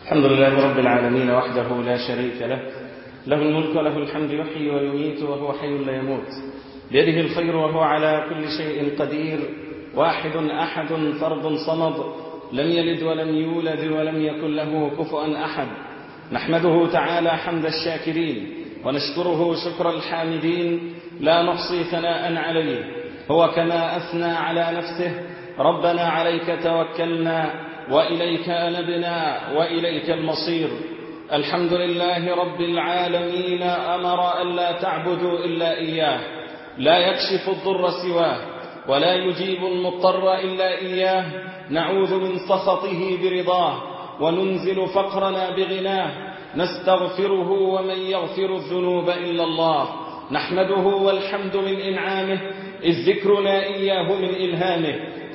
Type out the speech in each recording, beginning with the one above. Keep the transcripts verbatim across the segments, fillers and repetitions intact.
الحمد لله رب العالمين وحده لا شريك له، له الملك وله الحمد، يحيي ويميت وهو حي لا يموت، بيده الخير وهو على كل شيء قدير، واحد أحد فرد صمد، لم يلد ولم يولد ولم يكن له كفوا أحد. نحمده تعالى حمد الشاكرين ونشكره شكر الحامدين، لا نحصي ثناء عليه، هو كما أثنى على نفسه: ربنا عليك توكلنا وإليك أنبنا وإليك المصير. الحمد لله رب العالمين، أمر ألا تعبدوا إلا إياه، لا يكشف الضر سواه ولا يجيب المضطر إلا إياه. نعوذ من سخطه برضاه وننزل فقرنا بغناه، نستغفره ومن يغفر الذنوب إلا الله. نحمده والحمد من إنعامه، إذ ذكرنا إياه من إلهامه.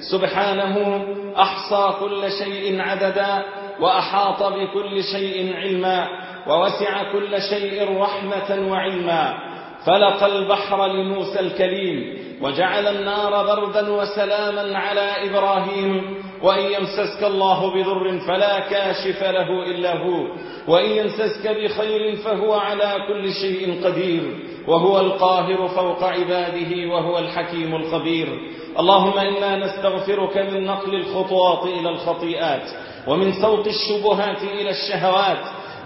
سبحانه أحصى كل شيء عددا، وأحاط بكل شيء علما، ووسع كل شيء رحمة وعلما. فلق البحر لموسى الكليم، وجعل النار بردا وسلاما على إبراهيم. وإن يمسسك الله بضر فلا كاشف له إلا هو، وإن يمسسك بخير فهو على كل شيء قدير، وهو القاهر فوق عباده، وهو الحكيم الخبير. اللهم إنا نستغفرك من نقل الخطوات إلى الخطيئات، ومن سوق الشبهات إلى الشهوات.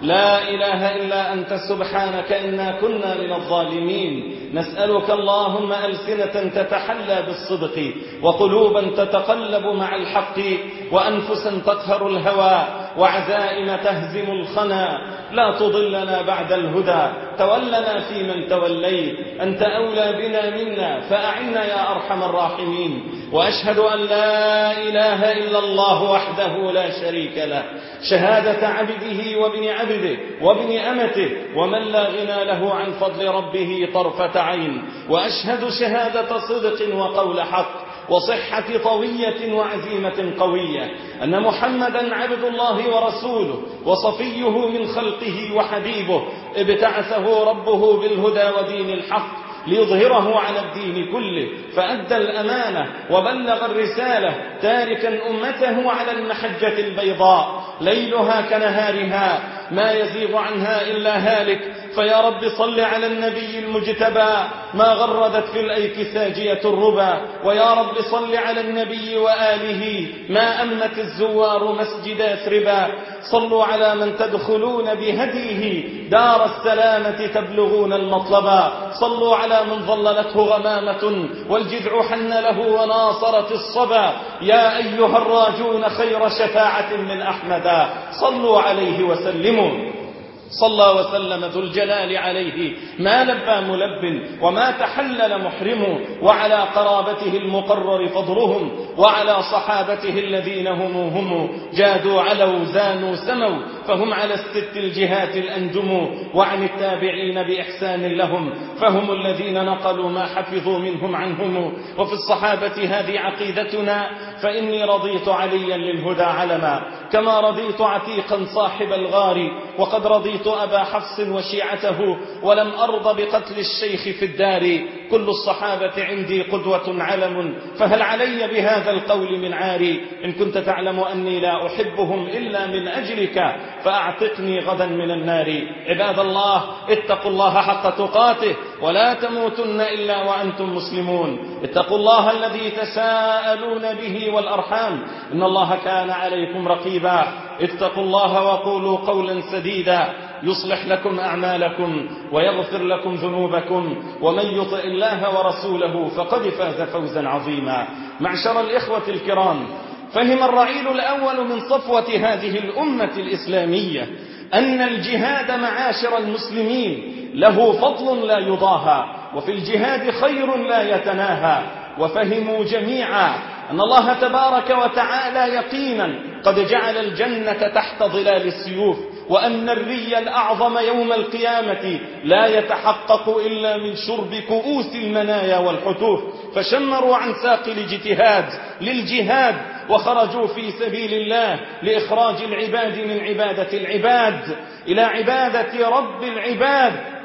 لا إله إلا أنت سبحانك إنا كنا من الظالمين. نسألك اللهم ألسنة تتحلى بالصدق، وقلوبا تتقلب مع الحق، وأنفسا تقهر الهوى، وعزائم تهزم الخنا. لا تضلنا بعد الهدى، تولنا في من توليت، أنت أولى بنا منا، فأعنا يا أرحم الراحمين. وأشهد أن لا إله إلا الله وحده لا شريك له، شهادة عبده وابن عبده وابن أمته، ومن لا غنى له عن فضل ربه طرفة عين. وأشهد شهادة صدق وقول حق وصحة طوية وعزيمة قوية، أن محمدا عبد الله ورسوله وصفيه من خلقه وحبيبه، ابتعثه ربه بالهدى ودين الحق ليظهره على الدين كله، فأدى الأمانة وبلغ الرسالة، تاركا أمته على المحجة البيضاء ليلها كنهارها، ما يزيغ عنها إلا هالك. فيا رب صل على النبي المجتبى، ما غردت في الأيك ساجية الربا. ويا رب صل على النبي وآله، ما أمت الزوار مسجد يثربا. صلوا على من تدخلون بهديه دار السلامة تبلغون المطلبا. صلوا على من ظللته غمامة والجذع حن له وناصرت الصبا. يا أيها الراجون خير شفاعة من أحمدا، صلوا عليه وسلموا. صلى وسلم ذو الجلال عليه، ما لبى ملب وما تحلل محرم. وعلى قرابته المقرر فضلهم، وعلى صحابته الذين هم هم جادوا علوا زانوا سموا، فهم على الست الجهات الأنجم. وعن التابعين بإحسان لهم، فهم الذين نقلوا ما حفظوا منهم عنهم. وفي الصحابة هذه عقيدتنا، فإني رضيت عليا للهدى علما، كما رضيت عتيقا صاحب الغار، وقد رضيت أبا حفص وشيعته، ولم أرض بقتل الشيخ في الدار. كل الصحابة عندي قدوة علم، فهل علي بهذا القول من عاري؟ إن كنت تعلم أني لا أحبهم إلا من أجلك، فأعتقني غدا من النار. عباد الله، اتقوا الله حق تقاته، ولا تموتن إلا وأنتم مسلمون. اتقوا الله الذي تساءلون به والأرحام، إن الله كان عليكم رقيبا. اتقوا الله وقولوا قولا سديدا، يصلح لكم أعمالكم ويغفر لكم ذنوبكم، ومن يطع الله ورسوله فقد فاز فوزا عظيما. معشر الإخوة الكرام، فهم الرعيل الأول من صفوة هذه الأمة الإسلامية أن الجهاد معاشر المسلمين له فضل لا يضاهى، وفي الجهاد خير لا يتناهى. وفهموا جميعا أن الله تبارك وتعالى يقينا قد جعل الجنة تحت ظلال السيوف، وأن الري الأعظم يوم القيامة لا يتحقق إلا من شرب كؤوس المنايا والحتوف. فشمروا عن ساق الاجتهاد للجهاد، وخرجوا في سبيل الله لإخراج العباد من عبادة العباد إلى عبادة رب العباد.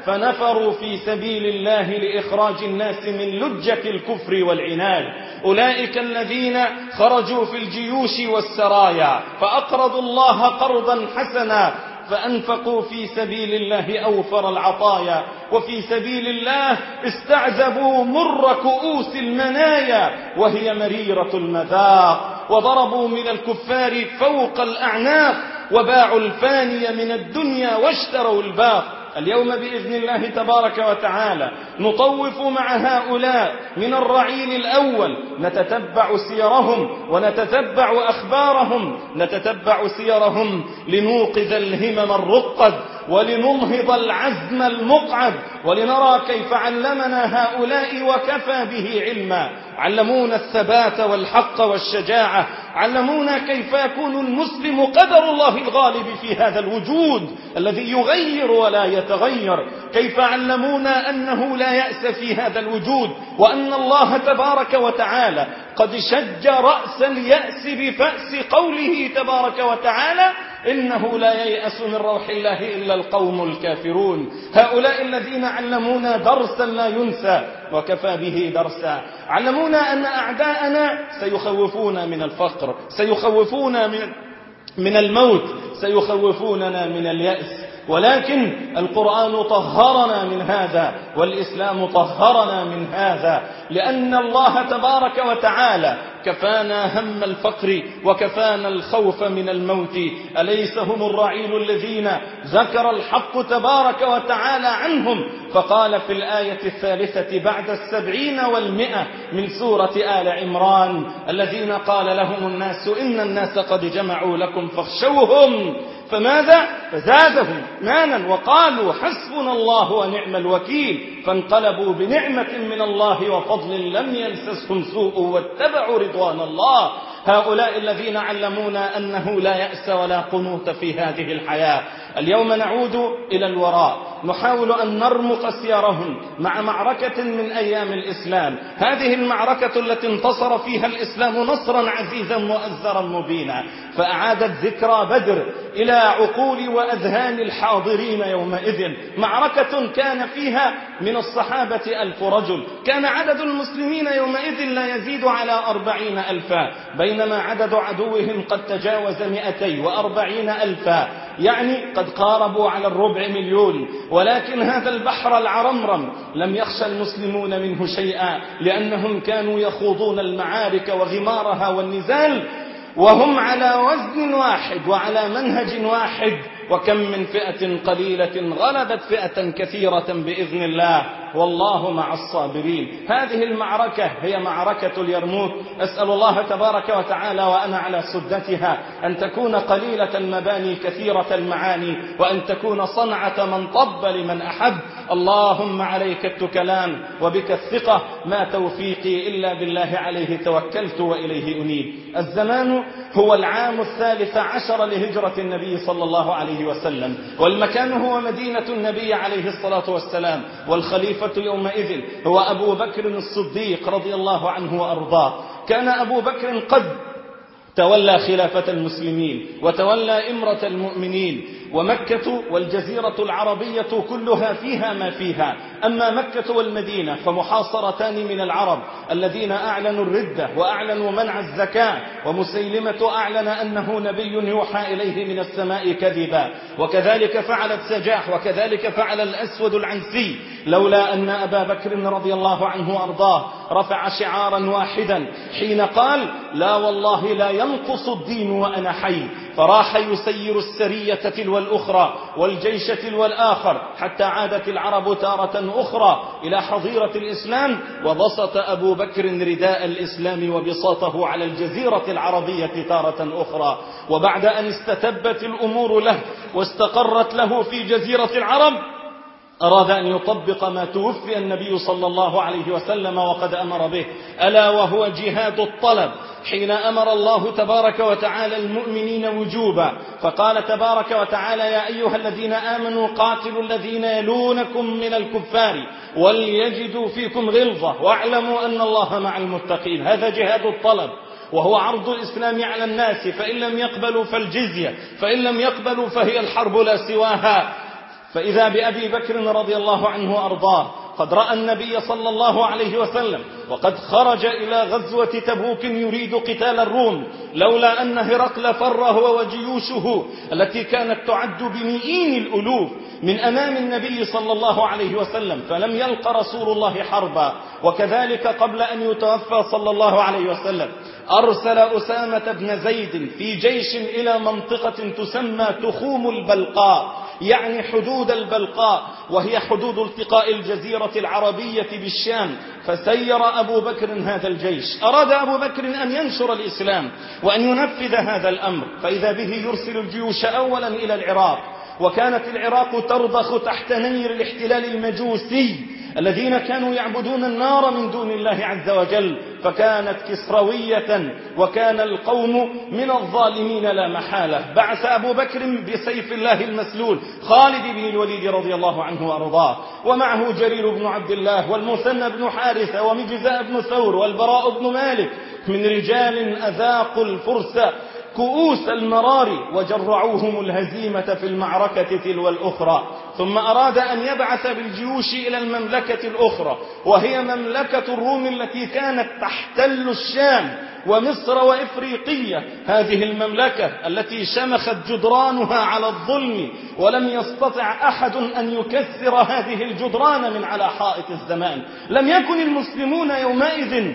فنفروا في سبيل الله لإخراج الناس من لجة الكفر والعناد. أولئك الذين خرجوا في الجيوش والسرايا فأقرضوا الله قرضا حسنا فأنفقوا في سبيل الله أوفر العطايا، وفي سبيل الله استعذبوا مر كؤوس المنايا وهي مريرة المذاق، وضربوا من الكفار فوق الأعناق، وباعوا الفاني من الدنيا واشتروا الباق. اليوم بإذن الله تبارك وتعالى نطوف مع هؤلاء من الرعيل الأول، نتتبع سيرهم ونتتبع أخبارهم، نتتبع سيرهم لنوقظ الهمم الرقد ولننهض العزم المقعد، ولنرى كيف علمنا هؤلاء وكفى به علما. علمونا الثبات والحق والشجاعة، علمونا كيف يكون المسلم قدر الله الغالب في هذا الوجود الذي يغير ولا يتغير، كيف علمونا أنه لا يأس في هذا الوجود، وأن الله تبارك وتعالى قد شج رأس اليأس بفأس قوله تبارك وتعالى إنه لا ييأس من روح الله إلا القوم الكافرون. هؤلاء الذين علمونا درسا لا ينسى وكفى به درسا، علمونا أن أعداءنا سيخوفونا من الفقر، سيخوفونا من من الموت، سيخوفوننا من اليأس، ولكن القرآن طهرنا من هذا، والإسلام طهرنا من هذا، لأن الله تبارك وتعالى كفانا هم الفقر وكفانا الخوف من الموت. أليس هم الرعيل الذين ذكر الحق تبارك وتعالى عنهم فقال في الآية الثالثة بعد السبعين والمئة من سورة آل عمران: الذين قال لهم الناس إن الناس قد جمعوا لكم فاخشوهم فماذا؟ فزادهم إيمانا وقالوا حسبنا الله ونعم الوكيل، فانقلبوا بنعمة من الله وفضل لم يمسسهم سوء واتبعوا رضوان الله. هؤلاء الذين علمونا أنه لا يأس ولا قنوط في هذه الحياة. اليوم نعود إلى الوراء، نحاول أن نرمق سيرهم مع معركة من أيام الإسلام، هذه المعركة التي انتصر فيها الإسلام نصرا عزيزا مؤزرا مبينا، فأعادت ذكرى بدر إلى عقول وأذهان الحاضرين يومئذ. معركة كان فيها من الصحابة ألف رجل، كان عدد المسلمين يومئذ لا يزيد على أربعين ألفا، بينما عدد عدوهم قد تجاوز مئتي وأربعين ألفا، يعني قد قاربوا على الربع مليون. ولكن هذا البحر العرمرم لم يخشى المسلمون منه شيئا، لأنهم كانوا يخوضون المعارك وغمارها والنزال وهم على وزن واحد وعلى منهج واحد. وكم من فئة قليلة غلبت فئة كثيرة بإذن الله، والله مع الصابرين. هذه المعركة هي معركة اليرموك. أسأل الله تبارك وتعالى وأنا على سدتها أن تكون قليلة المباني كثيرة المعاني، وأن تكون صنعة من طب لمن أحب. اللهم عليك التكلان وبك الثقة، ما توفيقي إلا بالله، عليه توكلت وإليه أنيب. الزمان هو العام الثالث عشر لهجرة النبي صلى الله عليه وسلم، والمكان هو مدينة النبي عليه الصلاة والسلام، والخليفة يومئذ هو أبو بكر الصديق رضي الله عنه وأرضاه. كان أبو بكر قد تولى خلافة المسلمين وتولى إمرة المؤمنين، ومكة والجزيرة العربية كلها فيها ما فيها. أما مكة والمدينة فمحاصرتان من العرب الذين أعلنوا الردة وأعلنوا منع الزكاة، ومسيلمة أعلن أنه نبي يوحى إليه من السماء كذبا، وكذلك فعلت سجاح، وكذلك فعل الأسود العنسي، لولا أن أبا بكر رضي الله عنه وأرضاه رفع شعارا واحدا حين قال: لا والله لا ينقص الدين وأنا حي، فراح يسير السرية تلو الأخرى والجيش تلو الآخر، حتى عادت العرب تارة أخرى إلى حظيرة الإسلام، وبسط أبو بكر رداء الإسلام وبساطه على الجزيرة العربية تارة أخرى. وبعد أن استتبت الأمور له واستقرت له في جزيرة العرب، أراد أن يطبق ما توفي النبي صلى الله عليه وسلم وقد أمر به، ألا وهو جهاد الطلب، حين أمر الله تبارك وتعالى المؤمنين وجوبا، فقال تبارك وتعالى: يا أيها الذين آمنوا قاتلوا الذين يلونكم من الكفار وليجدوا فيكم غلظة واعلموا أن الله مع المتقين. هذا جهاد الطلب، وهو عرض الإسلام على الناس، فإن لم يقبلوا فالجزية، فإن لم يقبلوا فهي الحرب لا سواها. فإذا بأبي بكر رضي الله عنه وأرضاه قد رأى النبي صلى الله عليه وسلم وقد خرج إلى غزوة تبوك يريد قتال الروم، لولا أن هرقل فر هو وجيوشه التي كانت تعد بمئين الألوف من أمام النبي صلى الله عليه وسلم، فلم يلق رسول الله حربا. وكذلك قبل أن يتوفى صلى الله عليه وسلم أرسل أسامة بن زيد في جيش إلى منطقة تسمى تخوم البلقاء، يعني حدود البلقاء، وهي حدود التقاء الجزيرة العربية بالشام. فسير أبو بكر هذا الجيش، أراد أبو بكر أن ينشر الإسلام وأن ينفذ هذا الأمر، فإذا به يرسل الجيوش أولا إلى العراق، وكانت العراق ترضخ تحت نير الاحتلال المجوسي الذين كانوا يعبدون النار من دون الله عز وجل، فكانت كسروية وكان القوم من الظالمين لا محالة. بعث أبو بكر بسيف الله المسلول خالد بن الوليد رضي الله عنه وأرضاه، ومعه جرير بن عبد الله والمثنى بن حارثة ومجزاء بن ثور والبراء بن مالك من رجال أذاقوا الفرس كؤوس المرار وجرعوهم الهزيمة في المعركة تلو الأخرى. ثم أراد أن يبعث بالجيوش إلى المملكة الأخرى، وهي مملكة الروم التي كانت تحتل الشام ومصر وإفريقية. هذه المملكة التي شمخت جدرانها على الظلم ولم يستطع أحد أن يكسر هذه الجدران من على حائط الزمان. لم يكن المسلمون يومئذ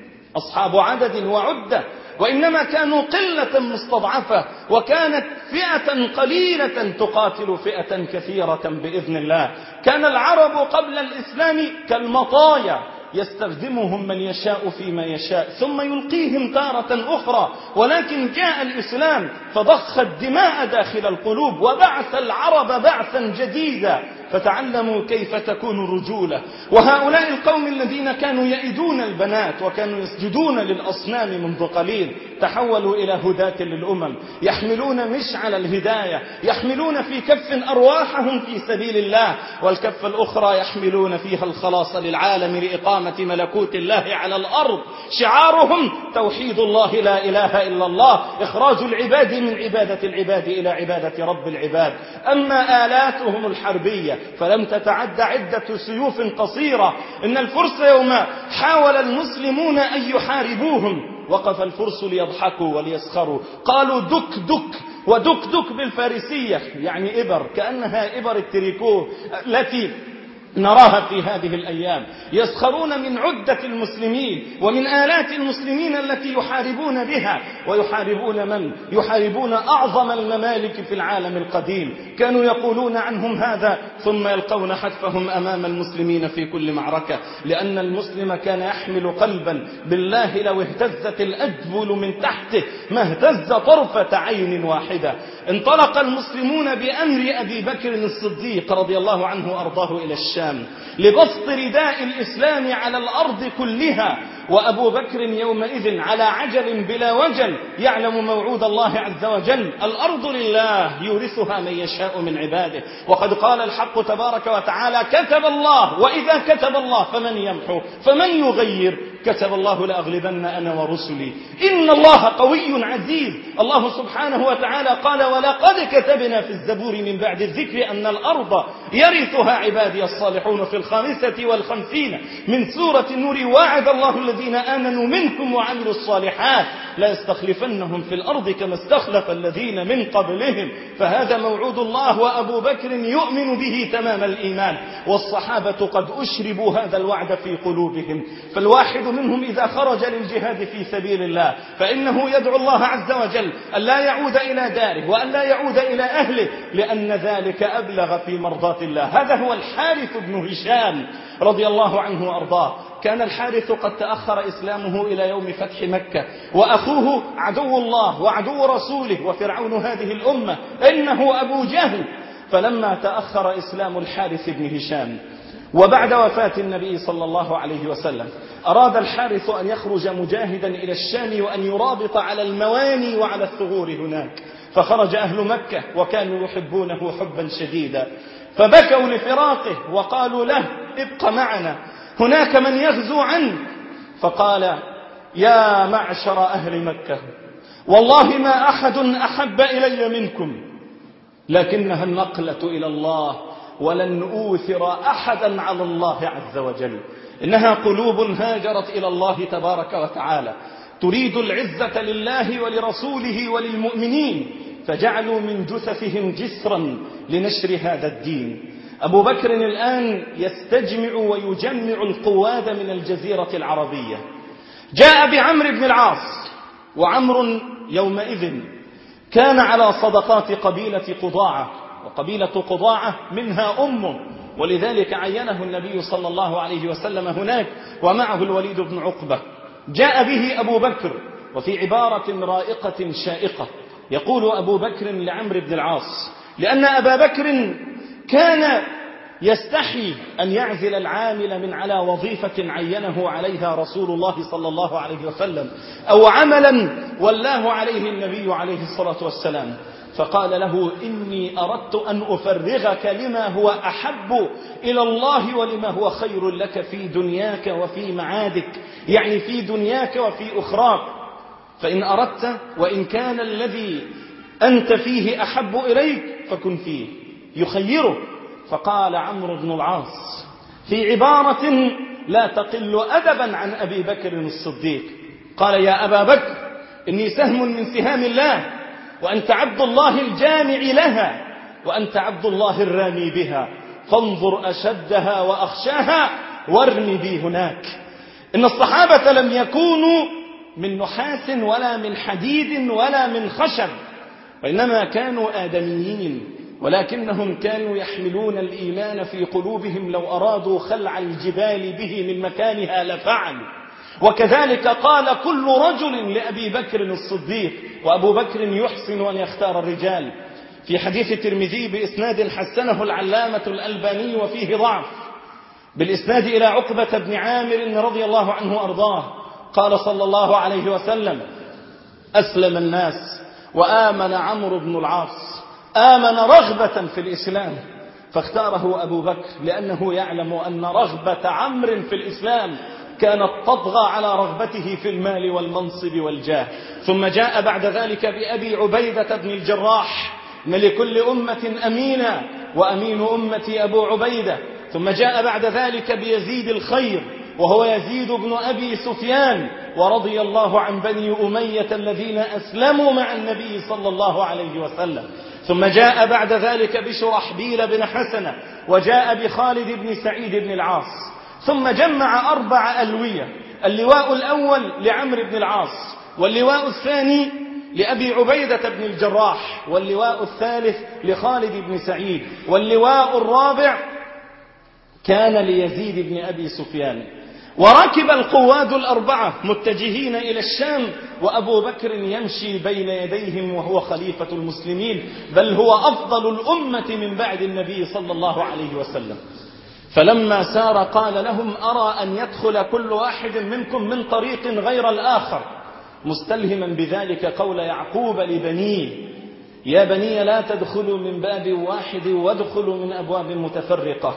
أصحاب عدد وعدة، وإنما كانوا قلة مستضعفة، وكانت فئة قليلة تقاتل فئة كثيرة بإذن الله. كان العرب قبل الإسلام كالمطايا يستخدمهم من يشاء فيما يشاء ثم يلقيهم تارة أخرى، ولكن جاء الإسلام فضخ الدماء داخل القلوب وبعث العرب بعثا جديدا، فتعلموا كيف تكون الرجولة. وهؤلاء القوم الذين كانوا يئدون البنات وكانوا يسجدون للأصنام منذ قليل تحولوا إلى هداة للأمم، يحملون مشعل الهداية، يحملون في كف أرواحهم في سبيل الله، والكف الأخرى يحملون فيها الخلاص للعالم لإقامة ملكوت الله على الأرض. شعارهم توحيد الله لا إله إلا الله، إخراج العباد من عبادة العباد إلى عبادة رب العباد. أما آلاتهم الحربية فلم تتعد عدة سيوف قصيرة. إن الفرس يوم حاول المسلمون أن يحاربوهم وقف الفرس ليضحكوا وليسخروا، قالوا دك دك، ودك دك بالفارسية يعني إبر، كأنها إبر التريكو التي نراها في هذه الأيام. يسخرون من عدة المسلمين ومن آلات المسلمين التي يحاربون بها، ويحاربون من؟ يحاربون أعظم الممالك في العالم القديم. كانوا يقولون عنهم هذا ثم يلقون حتفهم أمام المسلمين في كل معركة، لأن المسلم كان يحمل قلبا بالله لو اهتزت الأجبل من تحته ما اهتز طرفة عين واحدة. انطلق المسلمون بأمر أبي بكر الصديق رضي الله عنه وأرضاه إلى الشام لبسط رداء الإسلام على الأرض كلها، وأبو بكر يومئذ على عجل بلا وجل يعلم موعود الله عز وجل: الأرض لله يورثها من يشاء من عباده. وقد قال الحق تبارك وتعالى: كتب الله، وإذا كتب الله فمن يمحو فمن يغير، كتب الله لأغلبن أنا ورسلي إن الله قوي عزيز. الله سبحانه وتعالى قال: ولقد كتبنا في الزبور من بعد الذكر أن الأرض يرثها عبادي الصالحون في الخامسة والخمسين من سورة النور: وعد الله الذين آمنوا منكم وعملوا الصالحات لا يستخلفنهم في الأرض كما استخلف الذين من قبلهم. فهذا موعود الله، وأبو بكر يؤمن به تمام الإيمان، والصحابة قد أشربوا هذا الوعد في قلوبهم. فالواحد منهم إذا خرج للجهاد في سبيل الله فإنه يدعو الله عز وجل أن لا يعود إلى داره وأن لا يعود إلى أهله، لأن ذلك أبلغ في مرضاة الله. هذا هو الحارث بن هشام رضي الله عنه وأرضاه. كان الحارث قد تأخر إسلامه إلى يوم فتح مكة، وأخوه عدو الله وعدو رسوله وفرعون هذه الأمة إنه أبو جهل. فلما تأخر إسلام الحارث بن هشام وبعد وفاة النبي صلى الله عليه وسلم أراد الحارث أن يخرج مجاهدا إلى الشام وأن يرابط على المواني وعلى الثغور هناك. فخرج أهل مكة وكانوا يحبونه حبا شديدا، فبكوا لفراقه وقالوا له: ابق معنا، هناك من يغزو عنه. فقال: يا معشر أهل مكة، والله ما أحد أحب إلي منكم، لكنها النقلة إلى الله ولن أوثر أحدا على الله عز وجل. إنها قلوب هاجرت إلى الله تبارك وتعالى تريد العزة لله ولرسوله وللمؤمنين، فجعلوا من جثثهم جسرا لنشر هذا الدين. أبو بكر الآن يستجمع ويجمع القواد من الجزيرة العربية. جاء بعمرو بن العاص، وعمر يومئذ كان على صدقات قبيلة قضاعة، وقبيلة قضاعة منها أمه، ولذلك عينه النبي صلى الله عليه وسلم هناك، ومعه الوليد بن عقبة. جاء به أبو بكر، وفي عبارة رائقة شائقة يقول أبو بكر لعمرو بن العاص، لأن أبا بكر كان يستحي أن يعزل العامل من على وظيفة عينه عليها رسول الله صلى الله عليه وسلم، أو عملا ولاه عليه النبي عليه الصلاة والسلام، فقال له: إني أردت أن أفرغك لما هو أحب إلى الله ولما هو خير لك في دنياك وفي معادك، يعني في دنياك وفي أخراك، فإن أردت وإن كان الذي أنت فيه أحب إليك فكن فيه، يخيره. فقال عمرو بن العاص في عبارة لا تقل أدبا عن أبي بكر الصديق، قال: يا أبا بكر، إني سهم من سهام الله، وأنت عبد الله الجامع لها، وأنت عبد الله الرامي بها، فانظر أشدها وأخشاها وارمي بي هناك. إن الصحابة لم يكونوا من نحاس ولا من حديد ولا من خشب، وإنما كانوا آدميين، ولكنهم كانوا يحملون الإيمان في قلوبهم، لو أرادوا خلع الجبال به من مكانها لفعلوا. وكذلك قال كل رجل لأبي بكر الصديق، وأبو بكر يحسن أن يختار الرجال. في حديث الترمذي بإسناد حسنه العلامة الألباني وفيه ضعف، بالإسناد إلى عقبة بن عامر رضي الله عنه أرضاه، قال صلى الله عليه وسلم: أسلم الناس وآمن عمرو بن العاص، آمن رغبة في الإسلام، فاختاره أبو بكر لأنه يعلم أن رغبة عمرو في الإسلام كانت تطغى على رغبته في المال والمنصب والجاه. ثم جاء بعد ذلك بأبي عبيدة بن الجراح: إن لكل أمة أمينا، وأمين أمتي أبو عبيدة. ثم جاء بعد ذلك بيزيد الخير، وهو يزيد بن أبي سفيان، ورضي الله عن بني أمية الذين أسلموا مع النبي صلى الله عليه وسلم. ثم جاء بعد ذلك بشرحبيل بن حسنة، وجاء بخالد بن سعيد بن العاص. ثم جمع أربع ألوية: اللواء الأول لعمرو بن العاص، واللواء الثاني لأبي عبيدة بن الجراح، واللواء الثالث لخالد بن سعيد، واللواء الرابع كان ليزيد بن أبي سفيان. وركب القواد الأربعة متجهين إلى الشام، وأبو بكر يمشي بين يديهم وهو خليفة المسلمين، بل هو أفضل الأمة من بعد النبي صلى الله عليه وسلم. فلما سار قال لهم: أرى أن يدخل كل واحد منكم من طريق غير الآخر، مستلهما بذلك قول يعقوب لبنيه: يا بني لا تدخلوا من باب واحد وادخلوا من أبواب متفرقة،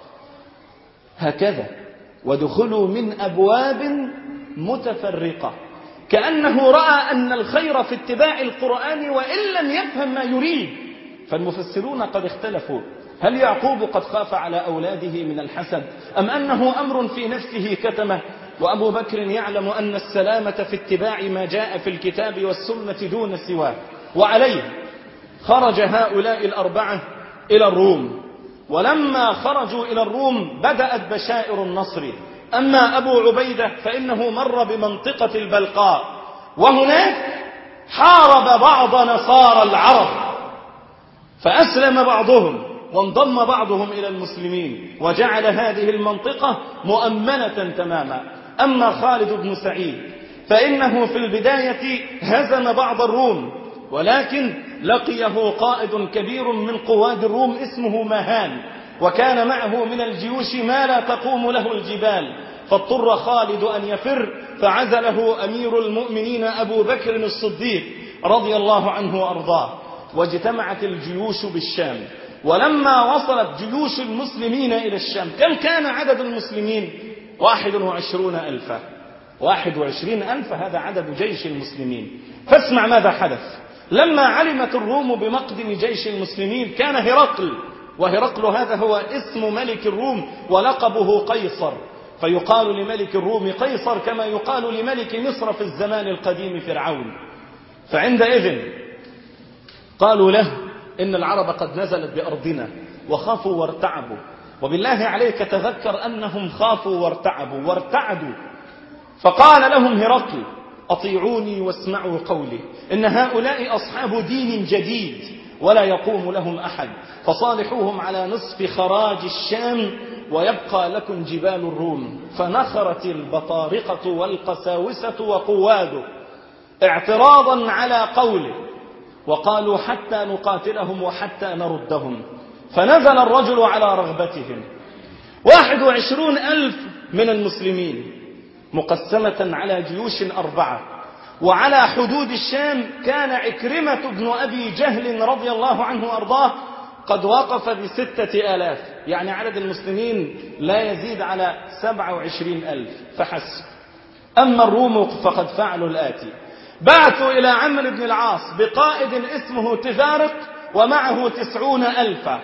هكذا، ودخلوا من أبواب متفرقة، كأنه رأى أن الخير في اتباع القرآن وإن لم يفهم ما يريد. فالمفسرون قد اختلفوا: هل يعقوب قد خاف على أولاده من الحسد، أم أنه أمر في نفسه كتمه؟ وأبو بكر يعلم أن السلامة في اتباع ما جاء في الكتاب والسنة دون سواه. وعليه خرج هؤلاء الأربعة إلى الروم، ولما خرجوا إلى الروم بدأت بشائر النصر. أما أبو عبيدة فإنه مر بمنطقة البلقاء، وهناك حارب بعض نصارى العرب، فأسلم بعضهم وانضم بعضهم إلى المسلمين، وجعل هذه المنطقة مؤمنة تماما. أما خالد بن سعيد فإنه في البداية هزم بعض الروم، ولكن لقيه قائد كبير من قواد الروم اسمه مهان، وكان معه من الجيوش ما لا تقوم له الجبال، فاضطر خالد أن يفر، فعزله أمير المؤمنين أبو بكر الصديق رضي الله عنه وأرضاه. واجتمعت الجيوش بالشام، ولما وصلت جيوش المسلمين إلى الشام، كم كان عدد المسلمين؟ واحد وعشرون ألفا واحد وعشرين ألف، هذا عدد جيش المسلمين. فاسمع ماذا حدث. لما علمت الروم بمقدم جيش المسلمين، كان هرقل وهرقل هذا هو اسم ملك الروم ولقبه قيصر، فيقال لملك الروم قيصر كما يقال لملك مصر في الزمان القديم فرعون. فعندئذ قالوا له إن العرب قد نزلت بأرضنا وخافوا وارتعبوا، وبالله عليك تذكر أنهم خافوا وارتعبوا وارتعدوا. فقال لهم هرقل أطيعوني واسمعوا قولي، إن هؤلاء أصحاب دين جديد ولا يقوم لهم أحد، فصالحوهم على نصف خراج الشام ويبقى لكم جبال الروم. فنخرت البطارقة والقساوسة وقواده اعتراضا على قوله، وقالوا حتى نقاتلهم وحتى نردهم. فنزل الرجل على رغبتهم، واحد وعشرون ألف من المسلمين مقسمة على جيوش أربعة، وعلى حدود الشام كان عكرمة بن أبي جهل رضي الله عنه وأرضاه قد وقف بستة آلاف، يعني عدد المسلمين لا يزيد على سبعة وعشرين ألف فحسب. أما الروم فقد فعلوا الآتي: بعثوا إلى عمرو بن العاص بقائد اسمه تفارق ومعه تسعون ألفا،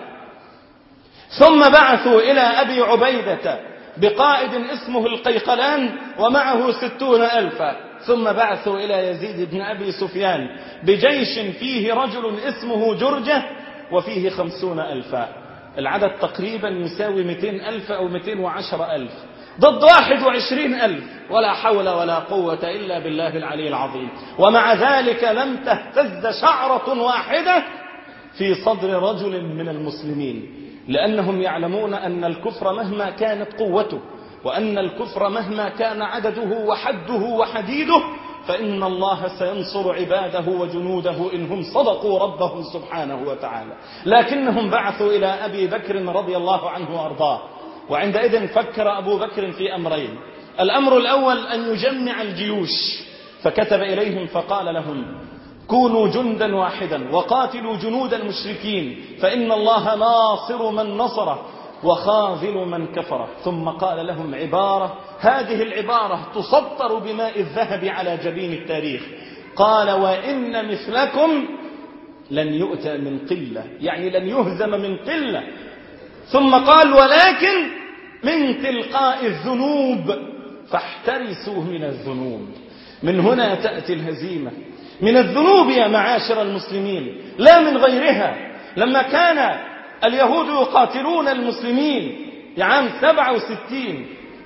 ثم بعثوا إلى أبي عبيدة بقائد اسمه القيقلان ومعه ستون ألفا، ثم بعثوا إلى يزيد بن أبي سفيان بجيش فيه رجل اسمه جرجة وفيه خمسون ألفا. العدد تقريبا يساوي مئتين ألف أو مئتين وعشرة ألف ضد واحد وعشرين ألف، ولا حول ولا قوة إلا بالله العلي العظيم. ومع ذلك لم تهتز شعرة واحدة في صدر رجل من المسلمين، لأنهم يعلمون أن الكفر مهما كانت قوته، وأن الكفر مهما كان عدده وحده وحديده، فإن الله سينصر عباده وجنوده إن هم صدقوا ربهم سبحانه وتعالى. لكنهم بعثوا إلى أبي بكر رضي الله عنه وأرضاه، وعندئذ فكر أبو بكر في أمرين: الأمر الأول أن يجمع الجيوش، فكتب إليهم فقال لهم: كونوا جندا واحدا وقاتلوا جنود المشركين، فإن الله ناصر من نصره وخاذل من كفره. ثم قال لهم عبارة، هذه العبارة تسطر بماء الذهب على جبين التاريخ، قال: وإن مثلكم لن يؤتى من قلة، يعني لن يهزم من قلة. ثم قال: ولكن من تلقاء الذنوب فاحترسوا من الذنوب. من هنا تأتي الهزيمة، من الذنوب يا معاشر المسلمين لا من غيرها. لما كان اليهود يقاتلون المسلمين عام سبعة وستين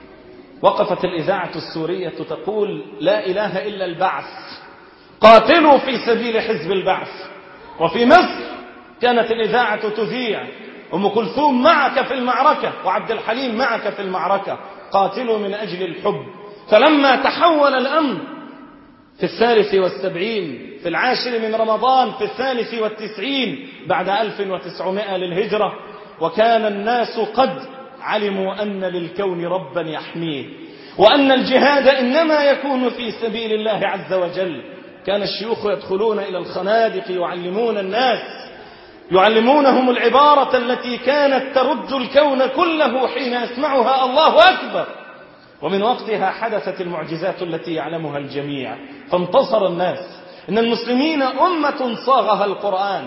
وقفت الإذاعة السورية تقول: لا إله إلا البعث، قاتلوا في سبيل حزب البعث. وفي مصر كانت الإذاعة تذيع: أم كلثوم معك في المعركة، وعبد الحليم معك في المعركة، قاتلوا من أجل الحب. فلما تحول الأمر في الثالث والسبعين في العاشر من رمضان في الثالث والتسعين بعد ألف وتسعمائة للهجرة، وكان الناس قد علموا أن للكون ربا يحميه، وأن الجهاد إنما يكون في سبيل الله عز وجل، كان الشيوخ يدخلون إلى الخنادق يعلمون الناس، يعلمونهم العبارة التي كانت ترد الكون كله حين يسمعها: الله أكبر. ومن وقتها حدثت المعجزات التي يعلمها الجميع، فانتصر الناس. إن المسلمين أمة صاغها القرآن،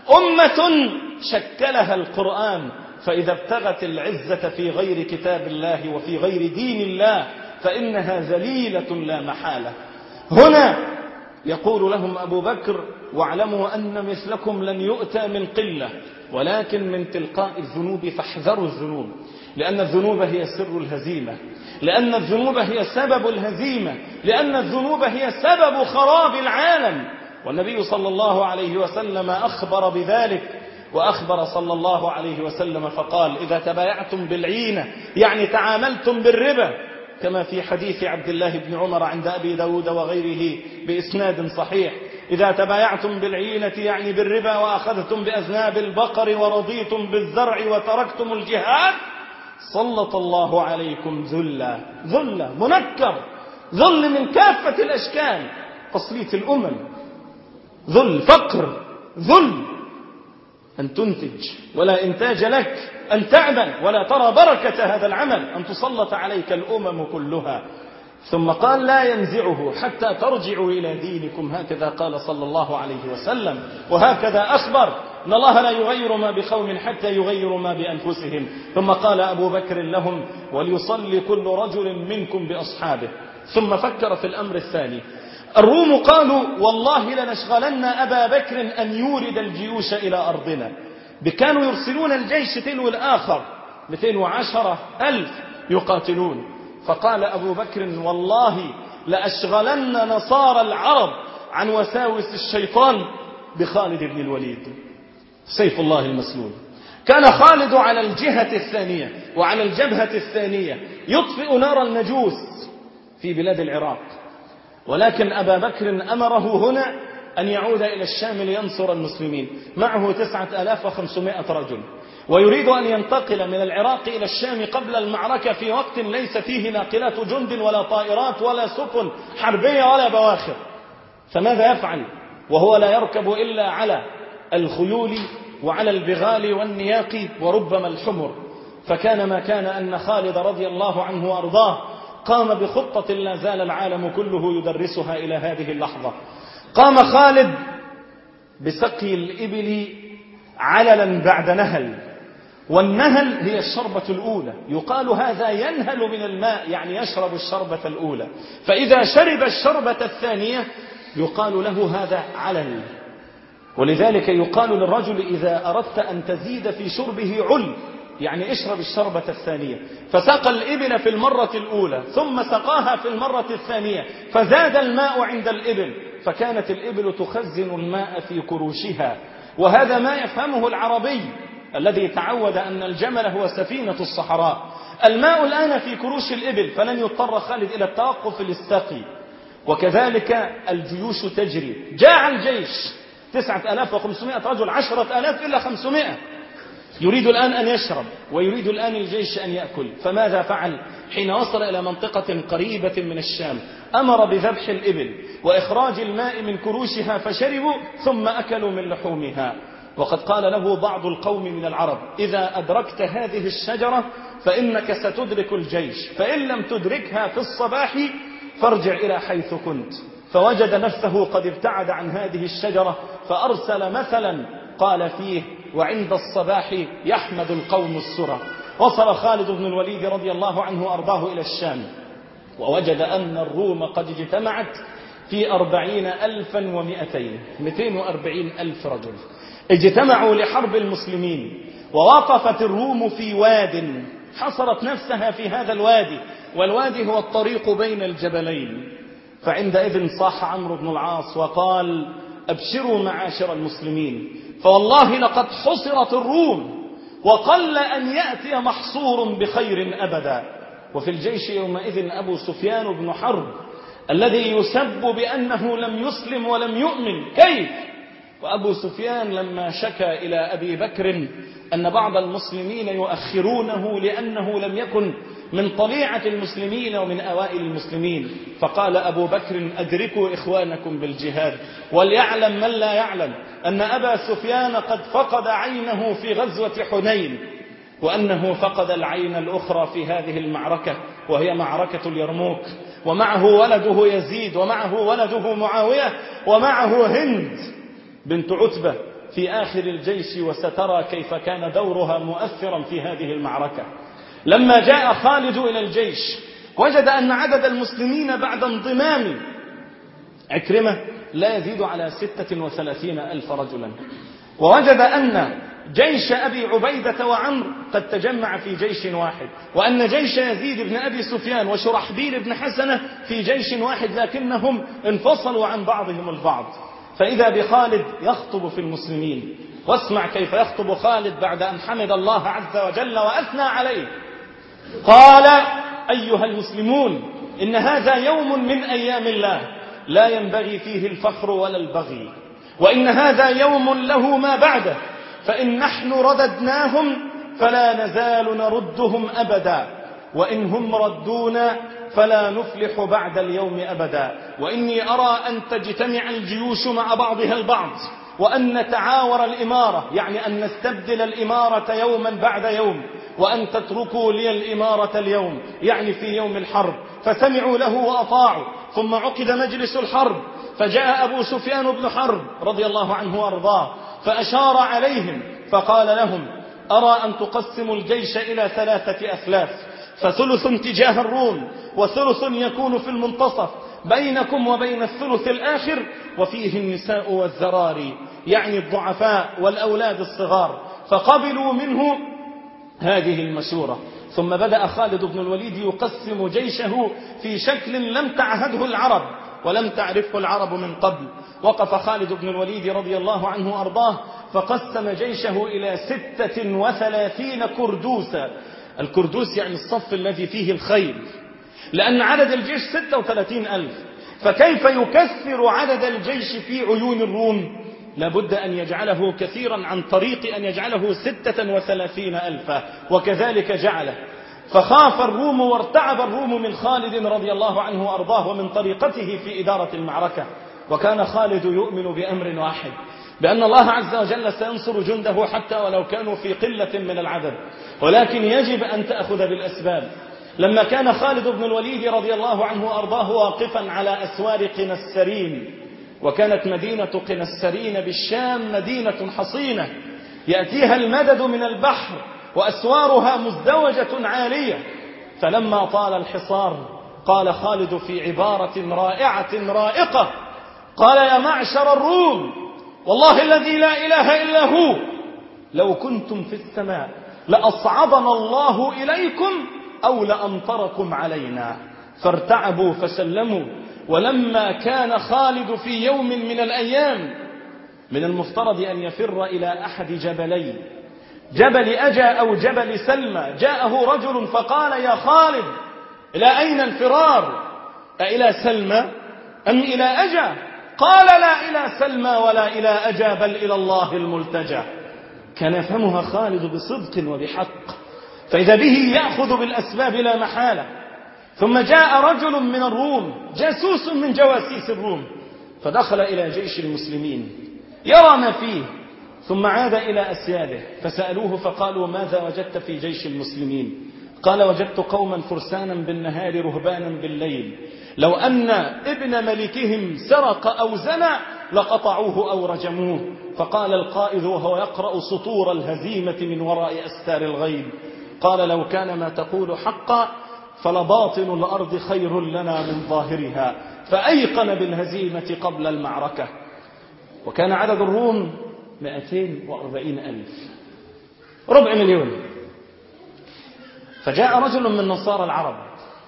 أمة شكلها القرآن، فإذا ابتغت العزة في غير كتاب الله وفي غير دين الله فإنها ذليلة لا محالة. هنا يقول لهم أبو بكر: واعلموا أن مثلكم لن يؤتى من قلة، ولكن من تلقاء الذنوب فاحذروا الذنوب، لأن الذنوب هي سر الهزيمة، لأن الذنوب هي سبب الهزيمة، لأن الذنوب هي سبب خراب العالم. والنبي صلى الله عليه وسلم أخبر بذلك، وأخبر صلى الله عليه وسلم فقال: إذا تبايعتم بالعينة، يعني تعاملتم بالربا، كما في حديث عبد الله بن عمر عند أبي داود وغيره بإسناد صحيح: إذا تبايعتم بالعينة يعني بالربا، وأخذتم بأذناب البقر ورضيتم بالزرع وتركتم الجهاد، سلط الله عليكم ذلا. ذلا منكر، ذل من كافة الأشكال، تصليت الأمم، ذل فقر، ذل أن تنتج ولا إنتاج لك، أن تعمل ولا ترى بركة هذا العمل، أن تسلط عليك الأمم كلها. ثم قال: لا ينزعه حتى ترجعوا إلى دينكم، هكذا قال صلى الله عليه وسلم، وهكذا أخبر. إن الله لا يغير ما بقوم حتى يغيروا ما بأنفسهم. ثم قال أبو بكر لهم وليصلي كل رجل منكم بأصحابه. ثم فكر في الأمر الثاني. الروم قالوا والله لنشغلن أبا بكر أن يورد الجيوش إلى أرضنا. كانوا يرسلون الجيش تلو الآخر مئتين وعشرة ألف يقاتلون. فقال أبو بكر والله لأشغلن نصارى العرب عن وساوس الشيطان بخالد بن الوليد سيف الله المسلول. كان خالد على الجهة الثانية وعلى الجبهة الثانية يطفئ نار المجوس في بلاد العراق، ولكن أبا بكر أمره هنا أن يعود إلى الشام لينصر المسلمين. معه تسعة آلاف وخمسمائة رجل، ويريد أن ينتقل من العراق إلى الشام قبل المعركة في وقت ليس فيه ناقلات جند ولا طائرات ولا سفن حربية ولا بواخر. فماذا يفعل وهو لا يركب إلا على الخيول وعلى البغال والنياق وربما الحمر؟ فكان ما كان أن خالد رضي الله عنه وأرضاه قام بخطة لا زال العالم كله يدرسها إلى هذه اللحظة. قام خالد بسقي الإبل عللا بعد نهل، والنهل هي الشربة الأولى، يقال هذا ينهل من الماء يعني يشرب الشربة الأولى، فإذا شرب الشربة الثانية يقال له هذا علل. ولذلك يقال للرجل إذا أردت أن تزيد في شربه عل، يعني اشرب الشربة الثانية. فسقى الإبل في المرة الأولى ثم سقاها في المرة الثانية فزاد الماء عند الإبل، فكانت الإبل تخزن الماء في كروشها. وهذا ما يفهمه العربي الذي تعود أن الجمل هو سفينة الصحراء. الماء الآن في كروش الإبل، فلن يضطر خالد إلى التوقف للسقي. وكذلك الجيوش تجري. جاء الجيش تسعة آلاف وخمسمائة رجل، عشرة آلاف إلا خمسمائة، يريد الآن أن يشرب ويريد الآن الجيش أن يأكل. فماذا فعل حين وصل إلى منطقة قريبة من الشام؟ أمر بذبح الإبل وإخراج الماء من كروشها فشربوا ثم أكلوا من لحومها. وقد قال له بعض القوم من العرب إذا أدركت هذه الشجرة فإنك ستدرك الجيش، فإن لم تدركها في الصباح فارجع إلى حيث كنت. فوجد نفسه قد ابتعد عن هذه الشجرة فأرسل مثلا قال فيه وعند الصباح يحمد القوم السرى. وصل خالد بن الوليد رضي الله عنه وأرضاه إلى الشام، ووجد أن الروم قد اجتمعت في أربعين ألفا ومئتين، مئتين وأربعين ألف رجل اجتمعوا لحرب المسلمين. ووقفت الروم في واد، حصرت نفسها في هذا الوادي، والوادي هو الطريق بين الجبلين. فعندئذ صاح عمرو بن العاص وقال أبشروا معاشر المسلمين، فوالله لقد حصرت الروم وقل أن يأتي محصور بخير أبدا. وفي الجيش يومئذ أبو سفيان بن حرب الذي يسب بأنه لم يسلم ولم يؤمن، كيف؟ وأبو سفيان لما شكى إلى أبي بكر أن بعض المسلمين يؤخرونه لأنه لم يكن من طليعة المسلمين ومن أوائل المسلمين، فقال أبو بكر أدركوا إخوانكم بالجهاد. وليعلم من لا يعلم أن أبا سفيان قد فقد عينه في غزوة حنين، وأنه فقد العين الأخرى في هذه المعركة وهي معركة اليرموك، ومعه ولده يزيد ومعه ولده معاوية ومعه هند بنت عتبة في آخر الجيش، وسترى كيف كان دورها مؤثرا في هذه المعركة. لما جاء خالد إلى الجيش وجد أن عدد المسلمين بعد انضمام عكرمة لا يزيد على ستة وثلاثين ألف رجلا، ووجد أن جيش أبي عبيدة وعمر قد تجمع في جيش واحد، وأن جيش يزيد بن أبي سفيان وشرحبيل بن حسنة في جيش واحد، لكنهم انفصلوا عن بعضهم البعض. فإذا بخالد يخطب في المسلمين، واسمع كيف يخطب خالد بعد أن حمد الله عز وجل وأثنى عليه. قال أيها المسلمون إن هذا يوم من أيام الله لا ينبغي فيه الفخر ولا البغي، وإن هذا يوم له ما بعده، فإن نحن رددناهم فلا نزال نردهم أبدا، وإن هم ردونا فلا نفلح بعد اليوم أبدا. وإني أرى أن تجتمع الجيوش مع بعضها البعض، وأن نتعاور الإمارة، يعني أن نستبدل الإمارة يوما بعد يوم، وأن تتركوا لي الإمارة اليوم، يعني في يوم الحرب. فسمعوا له وأطاعوا. ثم عقد مجلس الحرب، فجاء أبو سفيان بن حرب رضي الله عنه وأرضاه فأشار عليهم فقال لهم: أرى أن تقسموا الجيش إلى ثلاثة أثلاث، فثلث تجاه الروم وثلث يكون في المنتصف بينكم وبين الثلث الآخر، وفيه النساء والذراري، يعني الضعفاء والأولاد الصغار. فقبلوا منه هذه المشورة. ثم بدأ خالد بن الوليد يقسم جيشه في شكل لم تعهده العرب ولم تعرفه العرب من قبل. وقف خالد بن الوليد رضي الله عنه وأرضاه فقسم جيشه إلى ستة وثلاثين كردوسا. الكردوس يعني الصف الذي فيه الخيل، لأن عدد الجيش ستة وثلاثين ألف، فكيف يكثر عدد الجيش في عيون الروم؟ لابد أن يجعله كثيرا عن طريق أن يجعله ستة وثلاثين ألفا، وكذلك جعله. فخاف الروم وارتعب الروم من خالد رضي الله عنه وأرضاه ومن طريقته في إدارة المعركة. وكان خالد يؤمن بأمر واحد، بأن الله عز وجل سينصر جنده حتى ولو كانوا في قلة من العدد، ولكن يجب أن تأخذ بالأسباب. لما كان خالد بن الوليد رضي الله عنه وأرضاه واقفا على أسوار قنسرين، وكانت مدينة قنسرين بالشام مدينة حصينة يأتيها المدد من البحر وأسوارها مزدوجة عالية، فلما طال الحصار قال خالد في عبارة رائعة رائقة، قال: يا معشر الروم، والله الذي لا إله إلا هو، لو كنتم في السماء لأصعدنا الله إليكم أو لأمطركم علينا. فارتعبوا فسلموا. ولما كان خالد في يوم من الأيام من المفترض أن يفر إلى أحد جبلين، جبل أجا أو جبل سلمى، جاءه رجل فقال: يا خالد، إلى أين الفرار؟ أإلى سلمى أم إلى أجا؟ قال: لا إلى سلمى ولا إلى أجا، بل إلى الله الملتجى. كان يفهمها خالد بصدق وبحق، فإذا به يأخذ بالأسباب لا محالة. ثم جاء رجل من الروم، جاسوس من جواسيس الروم، فدخل إلى جيش المسلمين يرى ما فيه، ثم عاد إلى أسياده فسألوه فقالوا: ماذا وجدت في جيش المسلمين؟ قال: وجدت قوما فرسانا بالنهار رهبانا بالليل، لو أن ابن ملكهم سرق أو زنى لقطعوه أو رجموه. فقال القائد وهو يقرأ سطور الهزيمة من وراء أستار الغيب، قال: لو كان ما تقول حقا فلباطن الأرض خير لنا من ظاهرها. فأيقن بالهزيمة قبل المعركة. وكان عدد الروم مئتين وأربعين ألف، ربع مليون. فجاء رجل من نصارى العرب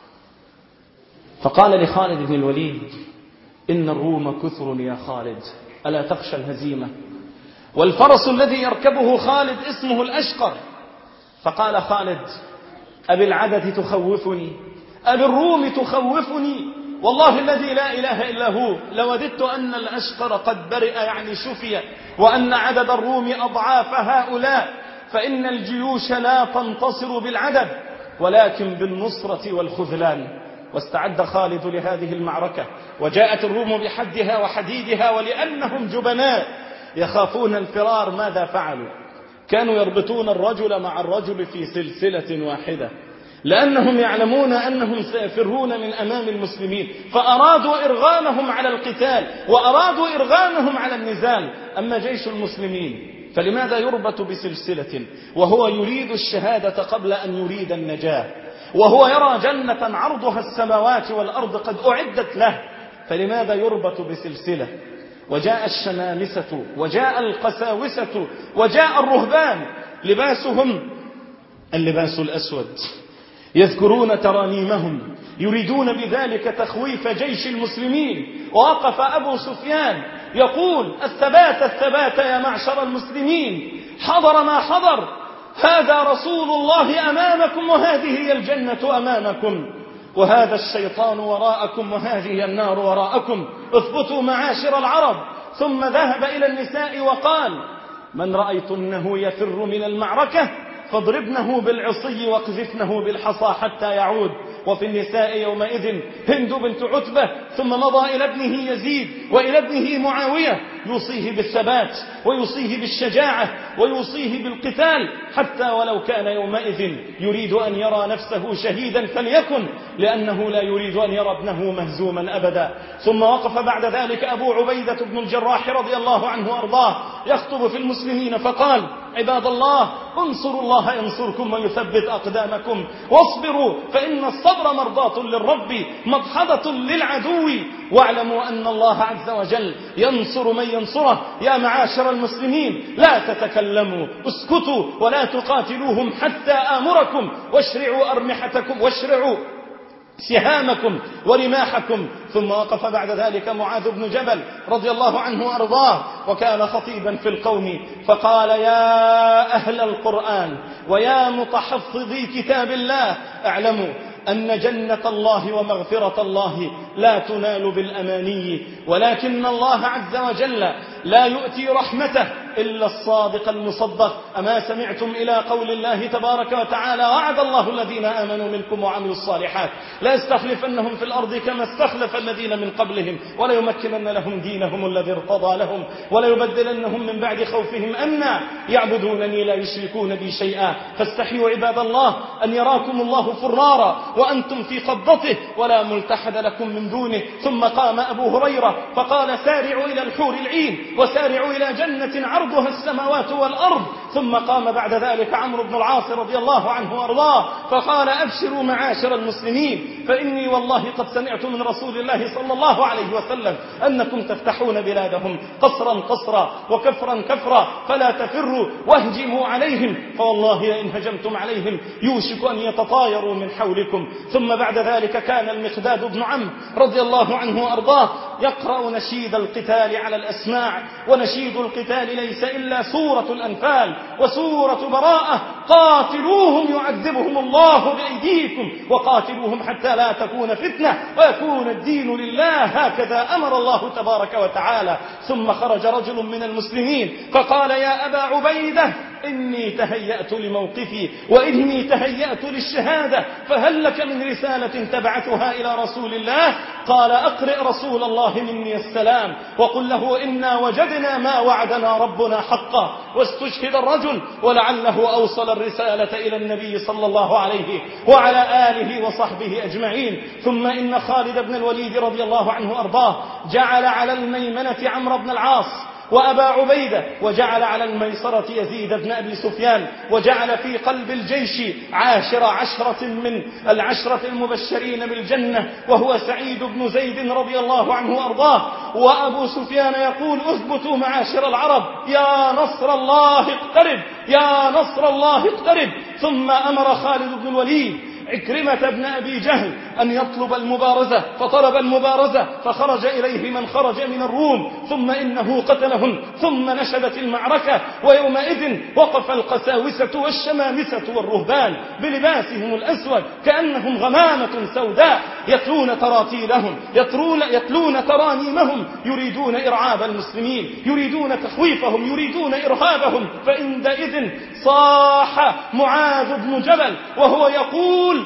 فقال لخالد بن الوليد: إن الروم كثر يا خالد، ألا تخشى الهزيمة؟ والفرس الذي يركبه خالد اسمه الأشقر. فقال خالد: أبي العدد تخوفني، أبي الروم تخوفني، والله الذي لا إله إلا هو لوددت أن الأشقر قد برئ، يعني شفي، وأن عدد الروم أضعاف هؤلاء، فإن الجيوش لا تنتصر بالعدد ولكن بالنصرة والخذلان. واستعد خالد لهذه المعركة، وجاءت الروم بحدها وحديدها، ولأنهم جبناء يخافون الفرار ماذا فعلوا؟ كانوا يربطون الرجل مع الرجل في سلسلة واحدة، لأنهم يعلمون أنهم سيفرون من أمام المسلمين، فأرادوا إرغامهم على القتال وأرادوا إرغامهم على النزال. أما جيش المسلمين فلماذا يربط بسلسلة وهو يريد الشهادة قبل أن يريد النجاة، وهو يرى جنة عرضها السماوات والأرض قد أعدت له، فلماذا يربط بسلسلة؟ وجاء الشمامسة وجاء القساوسة وجاء الرهبان، لباسهم اللباس الأسود، يذكرون ترانيمهم، يريدون بذلك تخويف جيش المسلمين. ووقف أبو سفيان يقول: الثبات الثبات يا معشر المسلمين، حضر ما حضر، هذا رسول الله أمامكم وهذه هي الجنة أمامكم، وهذا الشيطان وراءكم وهذه النار وراءكم، اثبتوا معاشر العرب. ثم ذهب إلى النساء وقال: من رأيتنه يفر من المعركة فاضربنه بالعصي واقذفنه بالحصى حتى يعود، وفي النساء يومئذ هند بنت عتبة، ثم مضى إلى ابنه يزيد وإلى ابنه معاوية يوصيه بالثبات ويوصيه بالشجاعة ويوصيه بالقتال، حتى ولو كان يومئذ يريد أن يرى نفسه شهيدا فليكن، لأنه لا يريد أن يرى ابنه مهزوما أبدا. ثم وقف بعد ذلك أبو عبيدة بن الجراح رضي الله عنه وأرضاه يخطب في المسلمين فقال: عباد الله، انصروا الله ينصركم ويثبت أقدامكم، واصبروا فإن الصبر مرضاة للرب مضحضة للعدو، واعلموا أن الله عز وجل ينصر من ينصره. يا معاشر المسلمين، لا تتكلموا، اسكتوا ولا تقاتلوهم حتى آمركم، واشرعوا أرمحتكم واشرعوا سهامكم ورماحكم. ثم وقف بعد ذلك معاذ بن جبل رضي الله عنه وأرضاه وكان خطيبا في القوم فقال: يا أهل القرآن ويا متحفظي كتاب الله، اعلموا أن جنة الله ومغفرة الله لا تنال بالأماني، ولكن الله عز وجل لا يؤتي رحمته إلا الصادق المصدق. أما سمعتم إلى قول الله تبارك وتعالى: وعد الله الذين آمنوا منكم وعملوا الصالحات لا يستخلفنهم في الأرض كما استخلف الذين من قبلهم ولا يمكنن لهم دينهم الذي ارتضى لهم ولا يبدلنهم من بعد خوفهم أمنا يعبدونني لا يشركون بي شيئا. فاستحيوا عباد الله أن يراكم الله فرارا وأنتم في قبضته ولا ملتحد لكم من دونه. ثم قام أبو هريرة فقال: سارعوا إلى الحور العين وسارعوا إلى جنة عرضها السماوات والأرض. ثم قام بعد ذلك عمرو بن العاص رضي الله عنه وارضاه فقال: أبشروا معاشر المسلمين، فإني والله قد سمعت من رسول الله صلى الله عليه وسلم أنكم تفتحون بلادهم قصرا قصرا وكفرا كفرا، فلا تفروا واهجموا عليهم، فوالله إن هجمتم عليهم يوشك أن يتطايروا من حولكم. ثم بعد ذلك كان المقداد بن عمرو رضي الله عنه وأرضاه يقرأ نشيد القتال على الأسماع، ونشيد القتال ليس إلا سورة الأنفال وسورة براءة: قاتلوهم يعذبهم الله بأيديكم وقاتلوهم حتى لا تكون فتنة ويكون الدين لله، هكذا أمر الله تبارك وتعالى. ثم خرج رجل من المسلمين فقال: يا أبا عبيدة، إني تهيأت لموقفي وإني تهيأت للشهادة، فهل لك من رسالة تبعثها إلى رسول الله؟ قال: أقرئ رسول الله مني السلام وقل له: إنا وجدنا ما وعدنا ربنا حقا. واستشهد الرجل ولعله أوصل الرسالة إلى النبي صلى الله عليه وعلى آله وصحبه أجمعين. ثم إن خالد بن الوليد رضي الله عنه أرضاه جعل على الميمنة عمرو بن العاص وأبا عبيدة، وجعل على الميسرة يزيد بن أبي سفيان، وجعل في قلب الجيش عاشر عشرة من العشرة المبشرين بالجنة وهو سعيد بن زيد رضي الله عنه وأرضاه. وأبو سفيان يقول: اثبتوا معاشر العرب، يا نصر الله اقترب، يا نصر الله اقترب. ثم أمر خالد بن الوليد عكرمة بن أبي جهل أن يطلب المبارزة، فطلب المبارزة فخرج إليه من خرج من الروم، ثم إنه قتلهم. ثم نشبت المعركة، ويومئذ وقف القساوسة والشمامسة والرهبان بلباسهم الأسود كأنهم غمامة سوداء يتلون تراتيلهم، يتلون, يتلون ترانيمهم، يريدون إرعاب المسلمين، يريدون تخويفهم، يريدون إرهابهم. فعندئذ صاح معاذ بن جبل وهو يقول: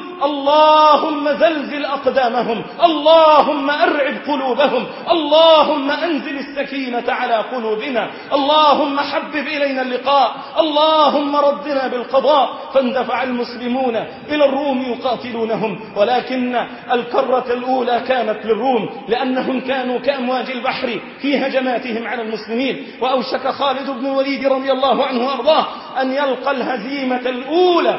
اللهم زلزل أقدامهم، اللهم أرعب قلوبهم، اللهم أنزل السكينة على قلوبنا، اللهم حبب إلينا اللقاء، اللهم ردنا بالقضاء. فاندفع المسلمون إلى الروم يقاتلونهم، ولكن الكرة الأولى كانت للروم لأنهم كانوا كأمواج البحر في هجماتهم على المسلمين. وأوشك خالد بن الوليد رضي الله عنه وأرضاه أن يلقى الهزيمة الأولى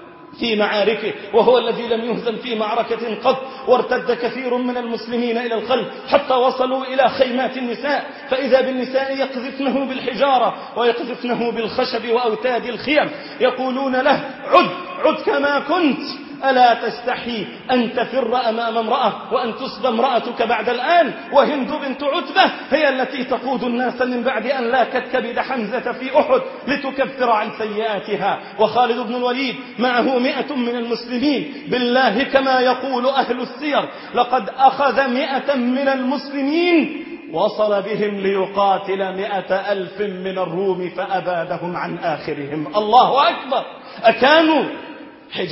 في معاركه، وهو الذي لم يهزم في معركة قط. وارتد كثير من المسلمين إلى الخلف حتى وصلوا إلى خيمات النساء، فإذا بالنساء يقذفنه بالحجارة ويقذفنه بالخشب وأوتاد الخيم، يقولون له: عد عد كما كنت، ألا تستحي أن تفر أمام امرأة وأن تصبى امرأتك بعد الآن؟ وهند بنت عتبة هي التي تقود الناس من بعد أن لاكت كبد حمزة في أحد لتكفر عن سيئاتها. وخالد بن الوليد معه مئة من المسلمين، بالله كما يقول أهل السير لقد أخذ مئة من المسلمين وصل بهم ليقاتل مئة ألف من الروم فأبادهم عن آخرهم. الله أكبر! أكانوا حجارة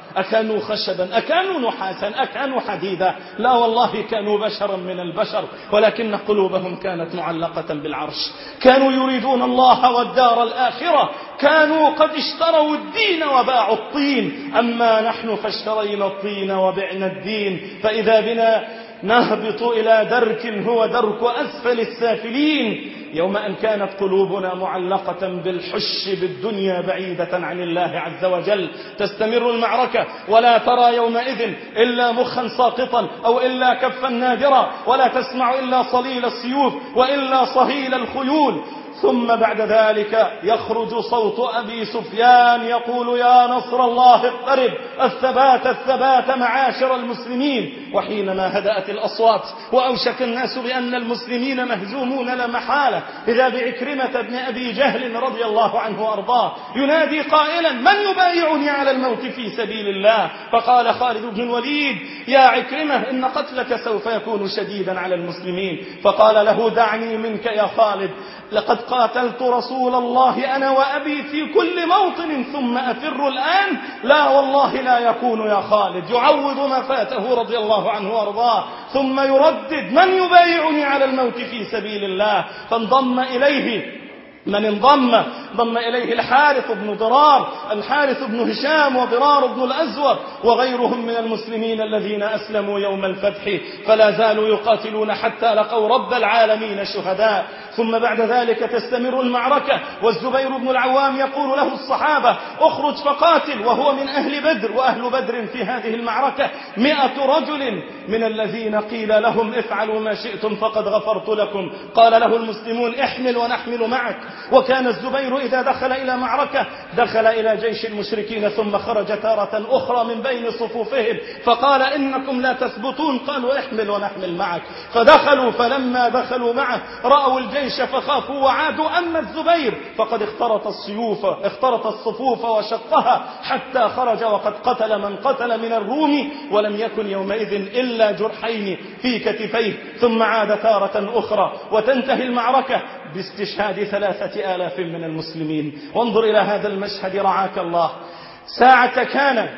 أكانوا خشبا، أكانوا نحاسا، أكانوا حديدا؟ لا والله، كانوا بشرا من البشر، ولكن قلوبهم كانت معلقة بالعرش. كانوا يريدون الله والدار الآخرة، كانوا قد اشتروا الدين وباعوا الطين. أما نحن فاشترينا الطين وبعنا الدين، فإذا بنا نهبط إلى درك هو درك أسفل السافلين. يوم أن كانت قلوبنا معلقة بالحش بالدنيا بعيدة عن الله عز وجل، تستمر المعركة ولا ترى يومئذ إلا مخا ساقطا أو إلا كفا نادرا، ولا تسمع إلا صليل السيوف وإلا صهيل الخيول. ثم بعد ذلك يخرج صوت أبي سفيان يقول: يا نصر الله اقترب، الثبات الثبات معاشر المسلمين. وحينما هدأت الأصوات وأوشك الناس بأن المسلمين مهزومون لا محالة، إذا بعكرمة بن أبي جهل رضي الله عنه وأرضاه ينادي قائلا: من يبايعني على الموت في سبيل الله؟ فقال خالد بن الوليد: يا عكرمة، إن قتلك سوف يكون شديدا على المسلمين. فقال له: دعني منك يا خالد، لقد قاتلت رسول الله أنا وأبي في كل موطن ثم أفر الآن؟ لا والله لا يكون يا خالد. يعوض ما فاته رضي الله عنه وارضاه، ثم يردد: من يبايعني على الموت في سبيل الله؟ فانضم إليه من انضم ضم إليه الحارث بن ضرار، الحارث بن هشام وضرار بن الأزور وغيرهم من المسلمين الذين أسلموا يوم الفتح، فلا زالوا يقاتلون حتى لقوا رب العالمين شهداء. ثم بعد ذلك تستمر المعركة، والزبير بن العوام يقول له الصحابة: اخرج فقاتل، وهو من أهل بدر، وأهل بدر في هذه المعركة مئة رجل من الذين قيل لهم: افعلوا ما شئتم فقد غفرت لكم. قال له المسلمون: احمل ونحمل معك. وكان الزبير إذا دخل إلى معركة دخل إلى جيش المشركين ثم خرج تارة أخرى من بين صفوفهم فقال: إنكم لا تثبتون. قالوا: احمل ونحمل معك. فدخلوا، فلما دخلوا معه رأوا الجيش فخافوا وعادوا. أما الزبير فقد اخترط السيوف اخترط الصفوف وشقها حتى خرج وقد قتل من قتل من الروم، ولم يكن يومئذ إلا جرحين في كتفيه. ثم عاد تارة أخرى وتنتهي المعركة باستشهاد ثلاثة آلاف من المسلمين. وانظر إلى هذا المشهد رعاك الله. ساعة كان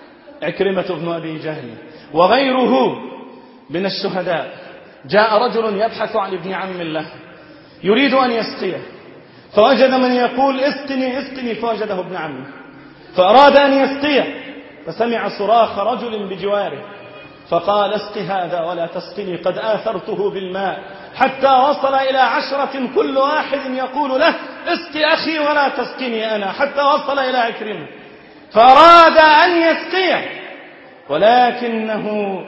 عكرمة بن أبي جهل وغيره من الشهداء جاء رجل يبحث عن ابن عم له يريد أن يسقيه، فوجد من يقول: اسقني اسقني، فوجده ابن عمه فأراد أن يسقيه، فسمع صراخ رجل بجواره فقال: اسق هذا ولا تسقني، قد آثرته بالماء، حتى وصل إلى عشرة كل واحد يقول له: اسق أخي ولا تسقني أنا، حتى وصل إلى عكرمة فأراد أن يسقيه، ولكنه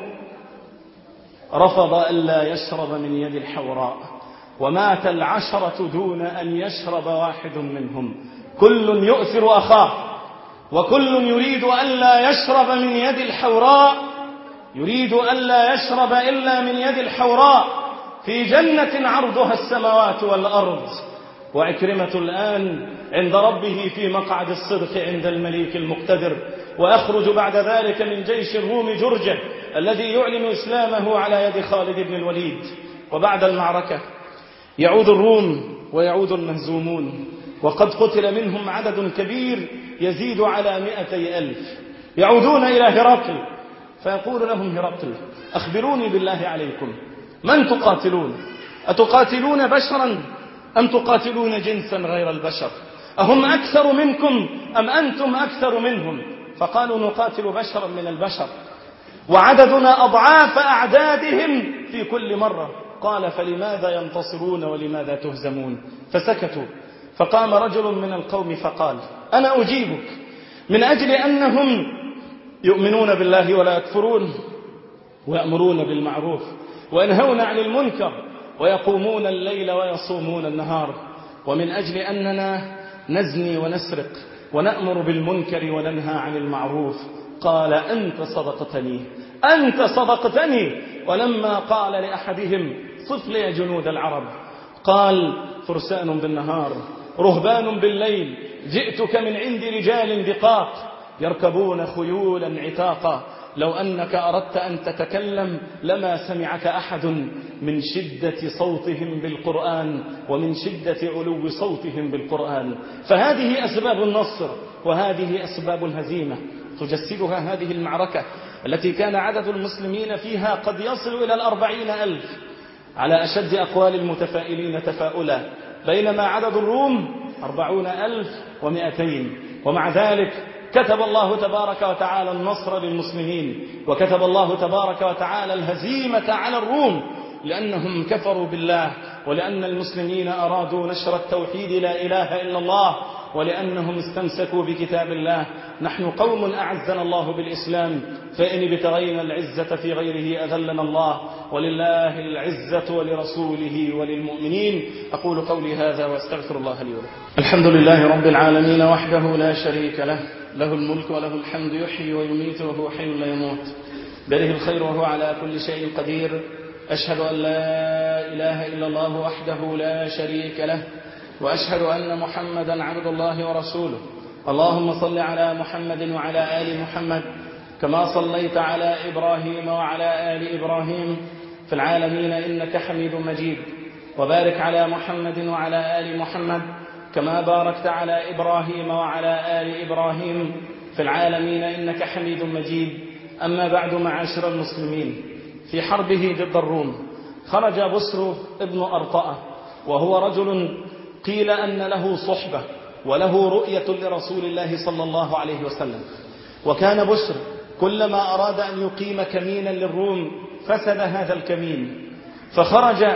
رفض ألا يشرب من يد الحوراء، ومات العشرة دون أن يشرب واحد منهم. كل يؤثر أخاه، وكل يريد ألا يشرب من يد الحوراء، يريد ألا يشرب إلا من يد الحوراء في جنة عرضها السماوات والأرض. وعكرمة الآن عند ربه في مقعد الصدق عند المليك المقتدر، ويخرج بعد ذلك من جيش الروم جرجة الذي يعلن إسلامه على يد خالد بن الوليد. وبعد المعركة يعود الروم ويعود المهزومون، وقد قتل منهم عدد كبير يزيد على مئتي ألف. يعودون إلى هرقل فيقول لهم هرقل: أخبروني بالله عليكم، من تقاتلون؟ أتقاتلون بشرا أم تقاتلون جنسا غير البشر؟ أهم أكثر منكم أم أنتم أكثر منهم؟ فقالوا: نقاتل بشرا من البشر، وعددنا أضعاف أعدادهم في كل مرة. قال: فلماذا ينتصرون ولماذا تهزمون؟ فسكتوا. فقام رجل من القوم فقال: أنا أجيبك، من أجل أنهم يؤمنون بالله ولا يكفرون، ويأمرون بالمعروف وينهون عن المنكر، ويقومون الليل ويصومون النهار، ومن أجل أننا نزني ونسرق ونأمر بالمنكر وننهى عن المعروف. قال: أنت صدقتني، أنت صدقتني. ولما قال لأحدهم: صف لي جنود العرب، قال: فرسان بالنهار رهبان بالليل، جئتك من عند رجال دقاق يركبون خيولا عتاقا لو أنك أردت أن تتكلم لما سمعك أحد من شدة صوتهم بالقرآن ومن شدة علو صوتهم بالقرآن. فهذه أسباب النصر وهذه أسباب الهزيمة، تجسدها هذه المعركة التي كان عدد المسلمين فيها قد يصل إلى الأربعين ألف على أشد أقوال المتفائلين تفاؤلا، بينما عدد الروم أربعون ألف ومئتين. ومع ذلك كتب الله تبارك وتعالى النصر للمسلمين، وكتب الله تبارك وتعالى الهزيمة على الروم، لأنهم كفروا بالله، ولأن المسلمين أرادوا نشر التوحيد لا إله إلا الله، ولأنهم استمسكوا بكتاب الله. نحن قوم أعزنا الله بالإسلام، فإن ابتغينا العزة في غيره أذلنا الله، ولله العزة ولرسوله وللمؤمنين. أقول قولي هذا وأستغفر الله لي ولكم. الحمد لله رب العالمين وحده لا شريك له، له الملك وله الحمد، يحيي ويميت وهو حي لا يموت، بيده الخير وهو على كل شيء قدير. أشهد أن لا إله إلا الله وحده لا شريك له، وأشهد أن محمدا عبد الله ورسوله. اللهم صل على محمد وعلى آل محمد كما صليت على إبراهيم وعلى آل إبراهيم في العالمين إنك حميد مجيد، وبارك على محمد وعلى آل محمد كما باركت على إبراهيم وعلى آل إبراهيم في العالمين إنك حميد مجيد. أما بعد، معاشر المسلمين، في حربه ضد الروم خرج بسر ابن أرطأة، وهو رجل قيل أن له صحبة وله رؤية لرسول الله صلى الله عليه وسلم. وكان بسر كلما أراد أن يقيم كمينا للروم فسد هذا الكمين، فخرج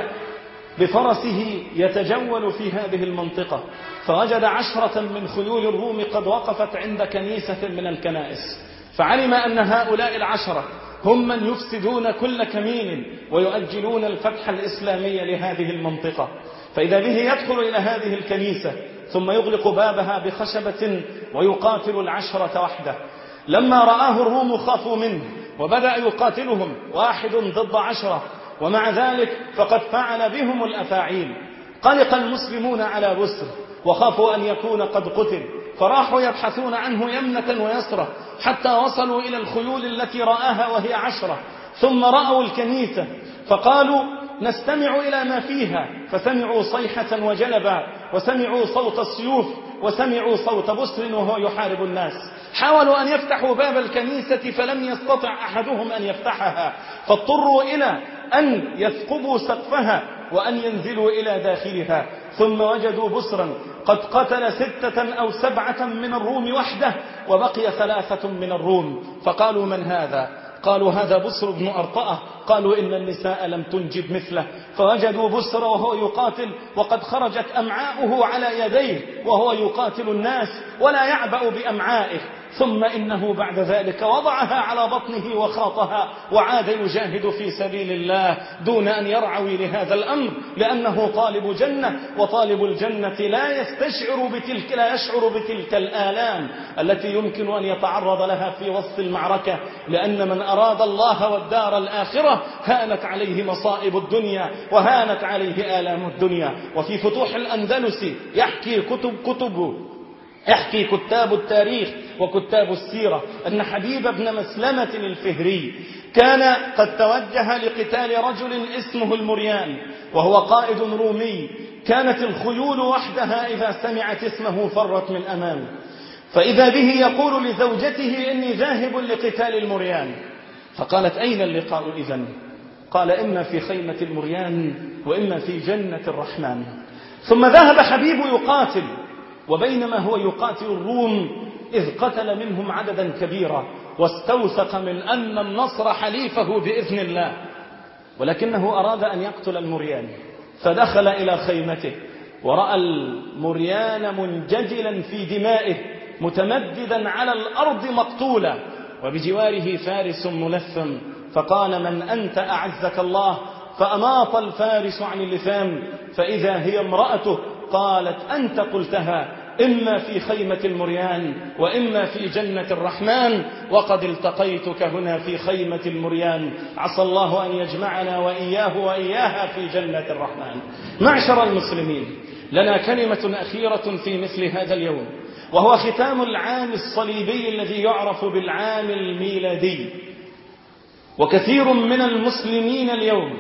بفرسه يتجول في هذه المنطقة، فوجد عشرة من خيول الروم قد وقفت عند كنيسة من الكنائس، فعلم أن هؤلاء العشرة هم من يفسدون كل كمين ويؤجلون الفتح الإسلامي لهذه المنطقة. فإذا به يدخل إلى هذه الكنيسة ثم يغلق بابها بخشبة ويقاتل العشرة وحده. لما رآه الروم خافوا منه وبدأ يقاتلهم واحد ضد عشرة، ومع ذلك فقد فعل بهم الأفاعيل. قلق المسلمون على بسر وخافوا أن يكون قد قتل، فراحوا يبحثون عنه يمنة ويسرة حتى وصلوا إلى الخيول التي رآها وهي عشرة، ثم رأوا الكنيسة فقالوا نستمع إلى ما فيها، فسمعوا صيحة وجلبا، وسمعوا صوت السيوف، وسمعوا صوت بسر وهو يحارب الناس. حاولوا أن يفتحوا باب الكنيسة فلم يستطع أحدهم أن يفتحها، فاضطروا إلى أن يثقبوا سقفها وأن ينزلوا إلى داخلها. ثم وجدوا بسرا قد قتل ستة أو سبعة من الروم وحده، وبقي ثلاثة من الروم. فقالوا من هذا؟ قالوا هذا بسر بن أرطأة. قالوا إن النساء لم تنجب مثله. فوجدوا بسر وهو يقاتل وقد خرجت أمعاؤه على يديه وهو يقاتل الناس ولا يعبأ بأمعائه. ثم إنه بعد ذلك وضعها على بطنه وخاطها وعاد يجاهد في سبيل الله دون أن يرعوي لهذا الأمر، لأنه طالب جنة، وطالب الجنة لا يستشعر بتلك لا يشعر بتلك الآلام التي يمكن أن يتعرض لها في وسط المعركة، لأن من أراد الله والدار الآخرة هانت عليه مصائب الدنيا وهانت عليه آلام الدنيا. وفي فتوح الأندلس يحكي كتب كتب يحكي كتاب التاريخ وكتاب السيرة أن حبيب بن مسلمة الفهري كان قد توجه لقتال رجل اسمه المريان، وهو قائد رومي. كانت الخيول وحدها إذا سمعت اسمه فرت من أمامه، فإذا به يقول لزوجته إني ذاهب لقتال المريان. فقالت أين اللقاء إذن؟ قال إما في خيمة المريان وإما في جنة الرحمن. ثم ذهب حبيب يقاتل، وبينما هو يقاتل الروم إذ قتل منهم عددا كبيرا، واستوثق من أن النصر حليفه بإذن الله، ولكنه أراد أن يقتل المريان. فدخل إلى خيمته ورأى المريان منجدلا في دمائه متمددا على الأرض مقتولا، وبجواره فارس ملثم. فقال من أنت أعزك الله؟ فأماط الفارس عن اللثام فإذا هي امرأته. قالت أنت قلتها، إما في خيمة المريان وإما في جنة الرحمن، وقد التقيتك هنا في خيمة المريان. عسى الله أن يجمعنا وإياه وإياها في جنة الرحمن. معشر المسلمين، لنا كلمة أخيرة في مثل هذا اليوم، وهو ختام العام الصليبي الذي يعرف بالعام الميلادي. وكثير من المسلمين اليوم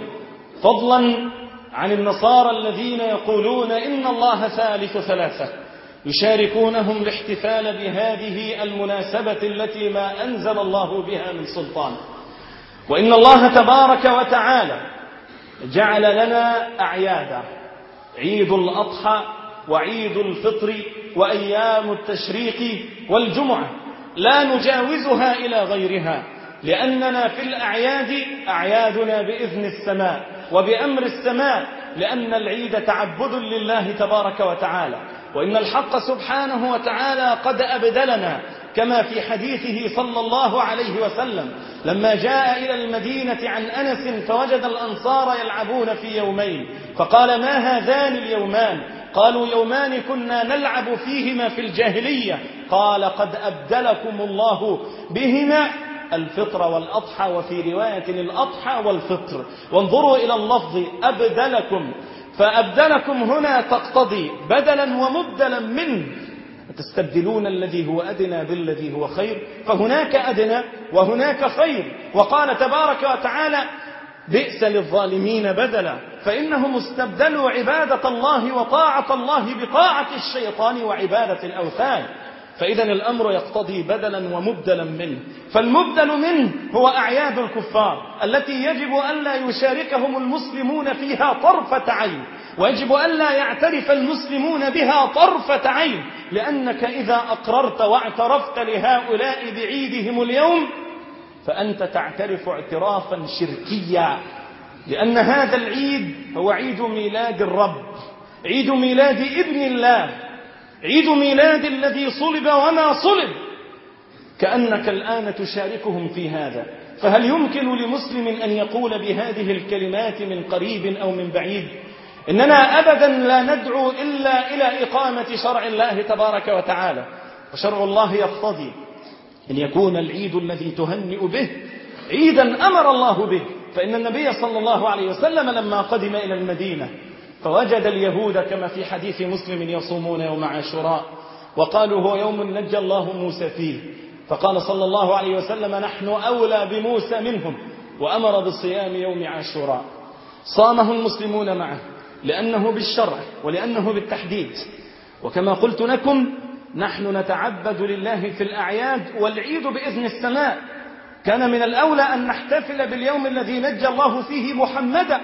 فضلا عن النصارى الذين يقولون إن الله ثالث ثلاثة يشاركونهم الاحتفال بهذه المناسبة التي ما أنزل الله بها من سلطان. وإن الله تبارك وتعالى جعل لنا أعيادا، عيد الأضحى وعيد الفطر وأيام التشريق والجمعة لا نجاوزها إلى غيرها، لأننا في الأعياد أعيادنا بإذن السماء وبأمر السماء، لأن العيد تعبد لله تبارك وتعالى. وإن الحق سبحانه وتعالى قد أبدلنا كما في حديثه صلى الله عليه وسلم لما جاء إلى المدينة عن أنس فوجد الأنصار يلعبون في يومين، فقال ما هذان اليومان؟ قالوا يومان كنا نلعب فيهما في الجاهلية. قال قد أبدلكم الله بهما الفطر والأضحى، وفي رواية الأضحى والفطر. وانظروا إلى اللفظ أبدلكم، فأبدلكم هنا تقتضي بدلا ومبدلا منه، تستبدلون الذي هو أدنى بالذي هو خير، فهناك أدنى وهناك خير. وقال تبارك وتعالى بئس للظالمين بدلا، فإنهم استبدلوا عبادة الله وطاعة الله بطاعة الشيطان وعبادة الأوثان. فإذا الأمر يقتضي بدلا ومبدلا منه. فالمبدل منه هو أعياد الكفار التي يجب ألا يشاركهم المسلمون فيها طرفة عين، ويجب ألا يعترف المسلمون بها طرفة عين، لأنك إذا أقررت واعترفت لهؤلاء بعيدهم اليوم فأنت تعترف اعترافا شركيا، لأن هذا العيد هو عيد ميلاد الرب، عيد ميلاد ابن الله، عيد ميلاد الذي صلب وما صلب، كأنك الآن تشاركهم في هذا. فهل يمكن لمسلم أن يقول بهذه الكلمات من قريب أو من بعيد إننا أبدا لا ندعو إلا إلى إقامة شرع الله تبارك وتعالى؟ وشرع الله يقتضي أن يكون العيد الذي تهنئ به عيدا أمر الله به. فإن النبي صلى الله عليه وسلم لما قدم إلى المدينة فوجد اليهود كما في حديث مسلم يصومون يوم عاشوراء، وقالوا هو يوم نجى الله موسى فيه، فقال صلى الله عليه وسلم نحن أولى بموسى منهم، وأمر بصيام يوم عاشوراء. صامه المسلمون معه لأنه بالشرع ولأنه بالتحديد. وكما قلت لكم نحن نتعبد لله في الأعياد، والعيد بإذن السماء. كان من الأولى أن نحتفل باليوم الذي نجى الله فيه محمدا،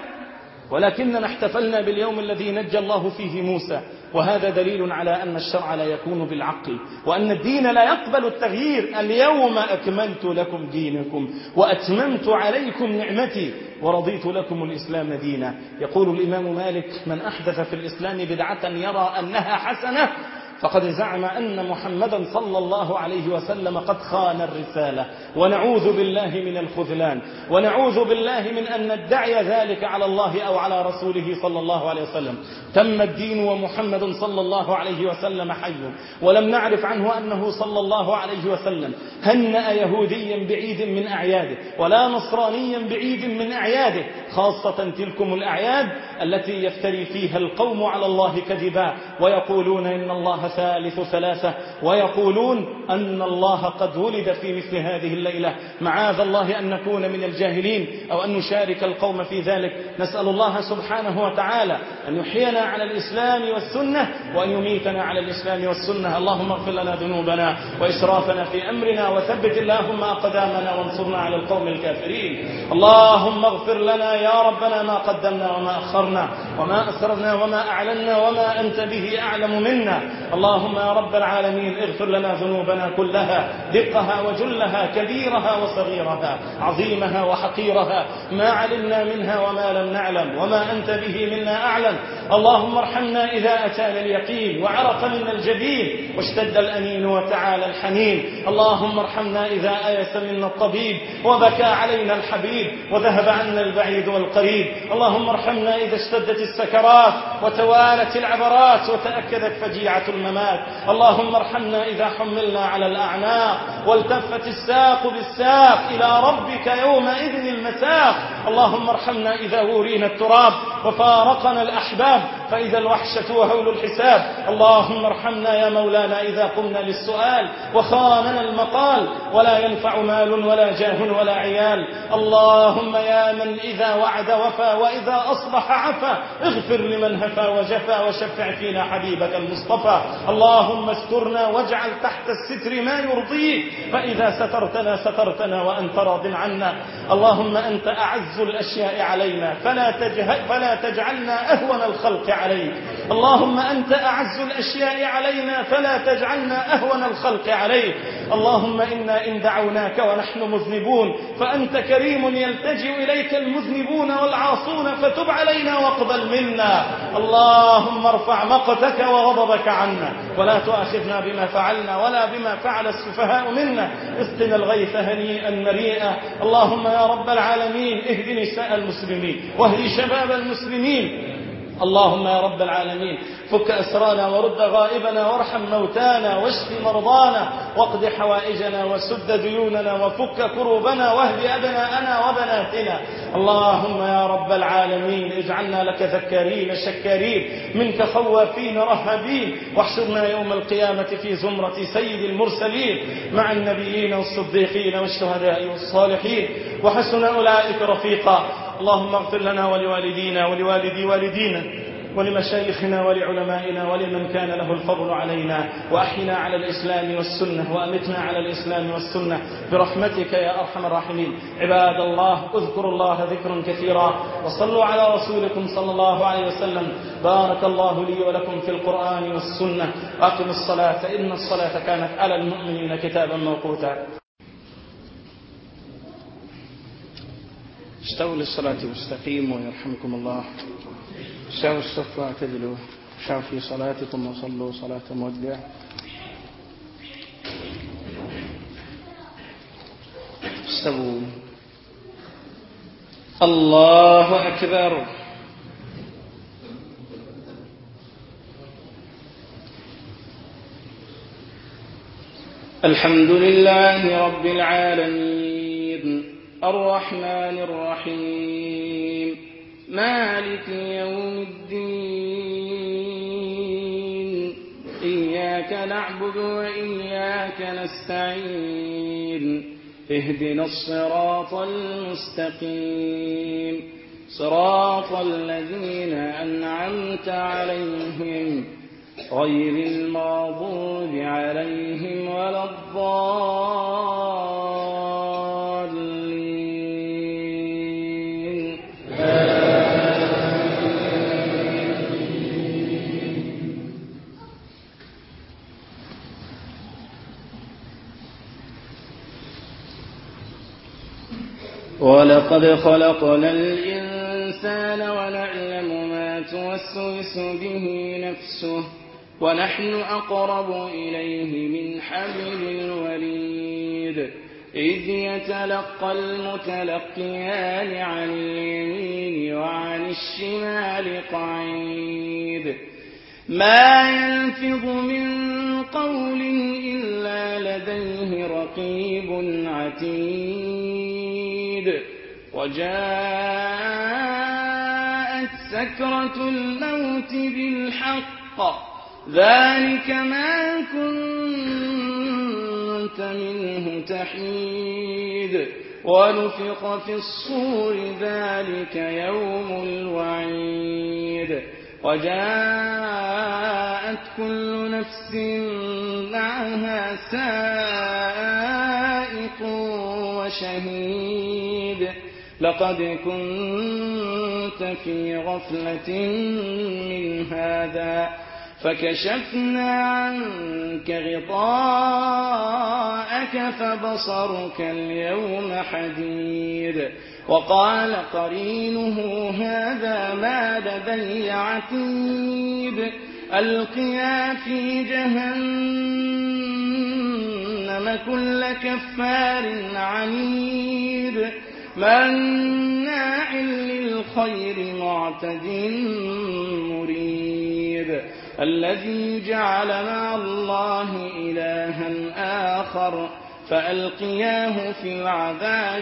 ولكننا احتفلنا باليوم الذي نجى الله فيه موسى، وهذا دليل على أن الشرع لا يكون بالعقل، وأن الدين لا يقبل التغيير. اليوم أكملت لكم دينكم وأتممت عليكم نعمتي ورضيت لكم الإسلام دينا. يقول الإمام مالك من أحدث في الإسلام بدعة يرى أنها حسنة فقد زعم أن محمدا صلى الله عليه وسلم قد خان الرسالة، ونعوذ بالله من الخذلان، ونعوذ بالله من أن ندعي ذلك على الله أو على رسوله صلى الله عليه وسلم. تم الدين ومحمد صلى الله عليه وسلم حي، ولم نعرف عنه أنه صلى الله عليه وسلم هنأ يهوديا بعيد من أعياده ولا نصرانيا بعيد من أعياده، خاصة تلكم الأعياد التي يفتري فيها القوم على الله كذبا ويقولون إن الله ثالث ثلاثة، ويقولون أن الله قد ولد في مثل هذه الليلة. معاذ الله أن نكون من الجاهلين أو أن نشارك القوم في ذلك. نسأل الله سبحانه وتعالى أن يحيينا على الإسلام والسنة وأن يميتنا على الإسلام والسنة. اللهم اغفر لنا ذنوبنا وإسرافنا في أمرنا، وثبت اللهم أقدامنا وانصرنا على القوم الكافرين. اللهم اغفر لنا يا ربنا ما قدمنا وما أخرنا وما أسررنا وما أعلنا وما أنت به أعلم منا. اللهم يا رب العالمين اغفر لنا ذنوبنا كلها، دقها وجلها، كبيرها وصغيرها، عظيمها وحقيرها، ما علمنا منها وما لم نعلم، وما أنت به منا أعلم. اللهم ارحمنا إذا أتانا اليقين وعرق منا الجبين واشتد الأنين وتعالى الحنين. اللهم ارحمنا إذا آيس منا الطبيب وبكى علينا الحبيب وذهب عنا البعيد والقريب. اللهم ارحمنا إذا اشتدت السكرات وتوالت العبرات وتأكدت فجيعة الممات. اللهم ارحمنا إذا حملنا على الأعناق والتفت الساق بالساق إلى ربك يومئذ المساق. اللهم ارحمنا إذا ورينا التراب وفارقنا الأحباب فإذا الوحشة وهول الحساب. اللهم ارحمنا يا مولانا إذا قمنا للسؤال وخاننا المقال، ولا ينفع مال ولا جاه ولا عيال. اللهم يا من إذا وعد وفى وإذا أصبح عفا، اغفر لمن هفى وجفى وشفع فينا حبيبك المصطفى. اللهم استرنا واجعل تحت الستر ما يرضيك، فإذا سترتنا سترتنا وأنت راض عنا. اللهم أنت أعز الأشياء علينا فلا, فلا تجعلنا أهون الخلق عليك. اللهم أنت أعز الأشياء علينا فلا تجعلنا أهون الخلق عليك. اللهم إنا إن دعوناك ونحن مذنبون فأنت كريم يلتجئ إليك المذنبون والعاصون، فتب علينا واقبل منا. اللهم ارفع مقتك وغضبك عنا، ولا تؤاخذنا بما فعلنا ولا بما فعل السفهاء منا. اسقنا الغيث هنيئا مريئا. اللهم يا رب العالمين اهد نساء المسلمين واهد شباب المسلمين. اللهم يا رب العالمين فك أسرانا ورد غائبنا وارحم موتانا واشف مرضانا واقض حوائجنا وسد ديوننا وفك كروبنا واهد أبناءنا وبناتنا. اللهم يا رب العالمين اجعلنا لك ذكارين شكارين منك خوافين رهبين، واحشرنا يوم القيامة في زمرة سيد المرسلين مع النبيين والصديقين والشهداء والصالحين، وحسن أولئك رفيقا. اللهم اغفر لنا ولوالدينا ولوالدي والدينا ولمشايخنا ولعلمائنا ولمن كان له الفضل علينا، وأحينا على الإسلام والسنة وأمتنا على الإسلام والسنة برحمتك يا أرحم الراحمين. عباد الله اذكروا الله ذكرا كثيرا وصلوا على رسولكم صلى الله عليه وسلم. بارك الله لي ولكم في القرآن والسنة. أقم الصلاة إن الصلاة كانت على المؤمنين كتابا موقوتا. استووا للصلاة واستقيموا يرحمكم الله. استووا الصف واعتدلوا. شعوا في صلاتكم وصلوا صلاة مودع. استووا. الله أكبر. الحمد لله رب العالمين الرحمن الرحيم مالك يوم الدين. إياك نعبد وإياك نستعين. اهدنا الصراط المستقيم صراط الذين أنعمت عليهم غير المغضوب عليهم ولا الضالين. ولقد خلقنا الإنسان ونعلم ما توسوس به نفسه ونحن أقرب إليه من حبل الوريد. إذ يتلقى المتلقيان عن اليمين وعن الشمال قعيد. ما يلفظ من قول إلا لديه رقيب عتيد. وجاءت سكرة الموت بالحق ذلك ما كنت منه تحيد. ونفخ في الصور ذلك يوم الوعيد. وجاءت كل نفس معها سائق وشهيد. لقد كنت في غفلة من هذا فكشفنا عنك غطاءك فبصرك اليوم حديد. وقال قرينه هذا ما لدي عتيد. ألقيا في جهنم كل كفار عنيد مناع للخير معتد مريب. الذي جعل مع الله إلها آخر فألقياه في العذاب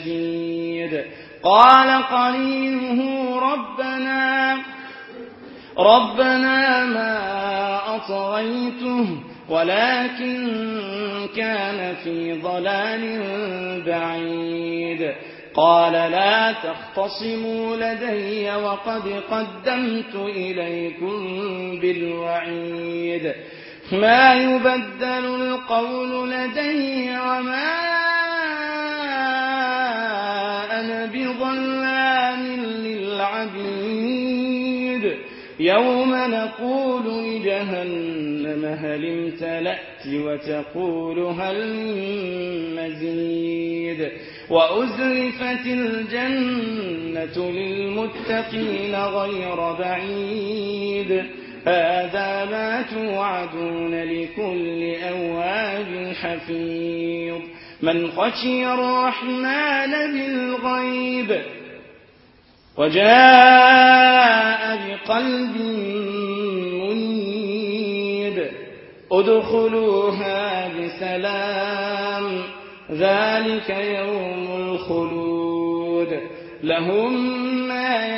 الشديد. قال قرينه ربنا ربنا ما أطغيته ولكن كان في ضلال بعيد. قال لا تختصموا لدي وقد قدمت إليكم بالوعيد. ما يبدل القول لدي وما أنا بظلام للعبيد. يوم نقول لجهنم هل امتلأت وتقول هل من مزيد. وأزلفت الجنة للمتقين غير بعيد. هذا ما توعدون لكل أواب حفيظ. من خشي الرحمن بالغيب وجاء بقلب منيب ادخلوها بسلام ذلك يوم الخلود. لهم ما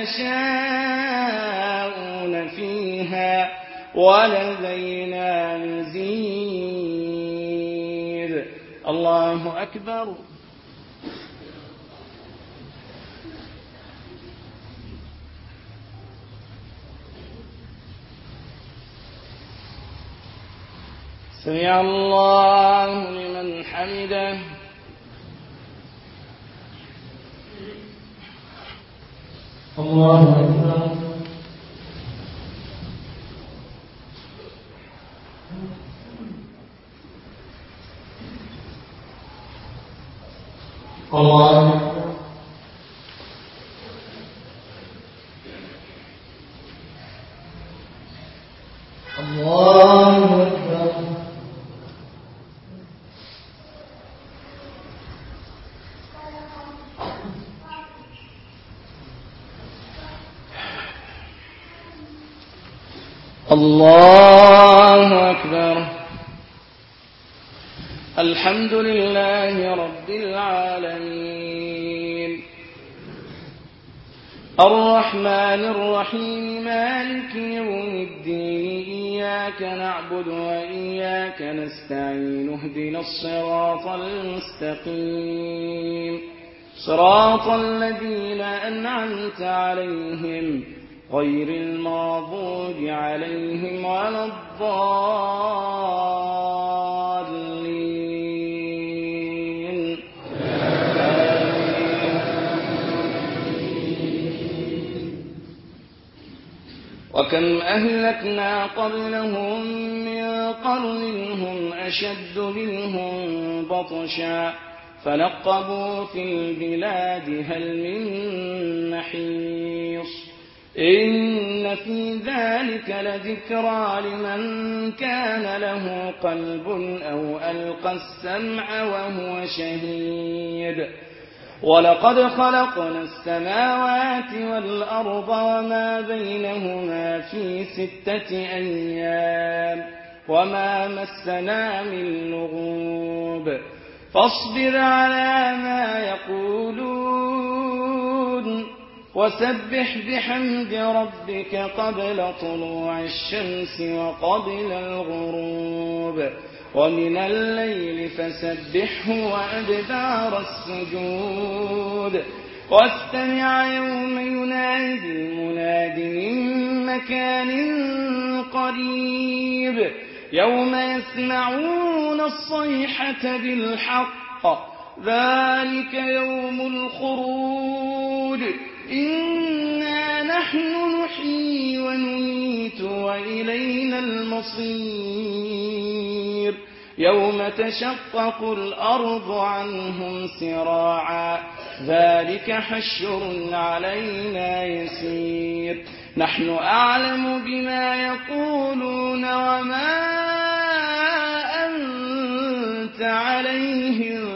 يشاءون فيها ولدينا مزيد. الله أكبر. سمع الله لمن حمده. الله أكبر. الله أكبر. الله أكبر. الله أكبر. الحمد لله رب العالمين الرحمن الرحيم مالك يوم الدين. إياك نعبد وإياك نستعين. اهدنا الصراط المستقيم صراط الذين أنعمت عليهم غير المغضوب عليهم ولا الضالين. وكم أهلكنا قبلهم من قرن هم أشد منهم بطشا فنقبوا في البلاد هل من محيص. إن في ذلك لذكرى لمن كان له قلب أو ألقى السمع وهو شهيد. ولقد خلقنا السماوات والأرض وما بينهما في ستة أيام وما مسنا من لغوب. فاصبر على ما يقولون وسبح بحمد ربك قبل طلوع الشمس وقبل الغروب ومن الليل فسبحه وأدبار السجود. واستمع يوم ينادي المناد من مكان قريب يوم يسمعون الصيحة بالحق ذلك يوم الخروج. إنا نحن نحيي ونميت وإلينا المصير. يوم تشقق الأرض عنهم سراعا ذلك حشر علينا يسير. نحن أعلم بما يقولون وما أنت عليهم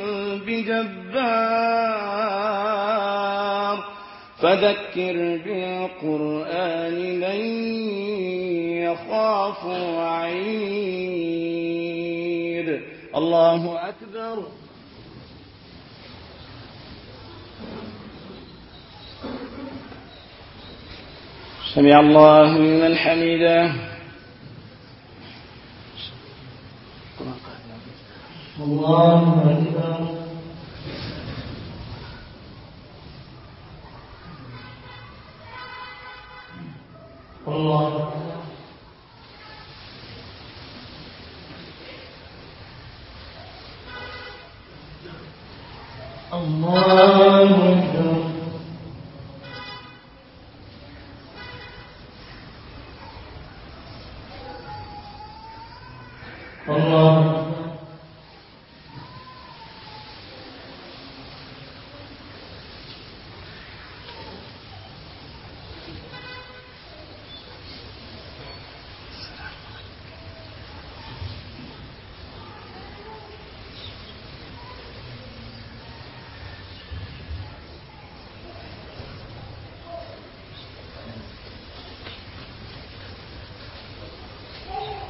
بجبار فذكر بالقرآن من يخاف وعيد. الله أكبر. سمع الله لمن حمده. الله أكبر. الله أكبر. الله أكبر. الله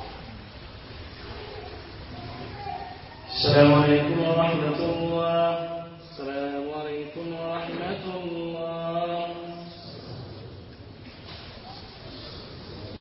السلام عليكم ورحمة الله.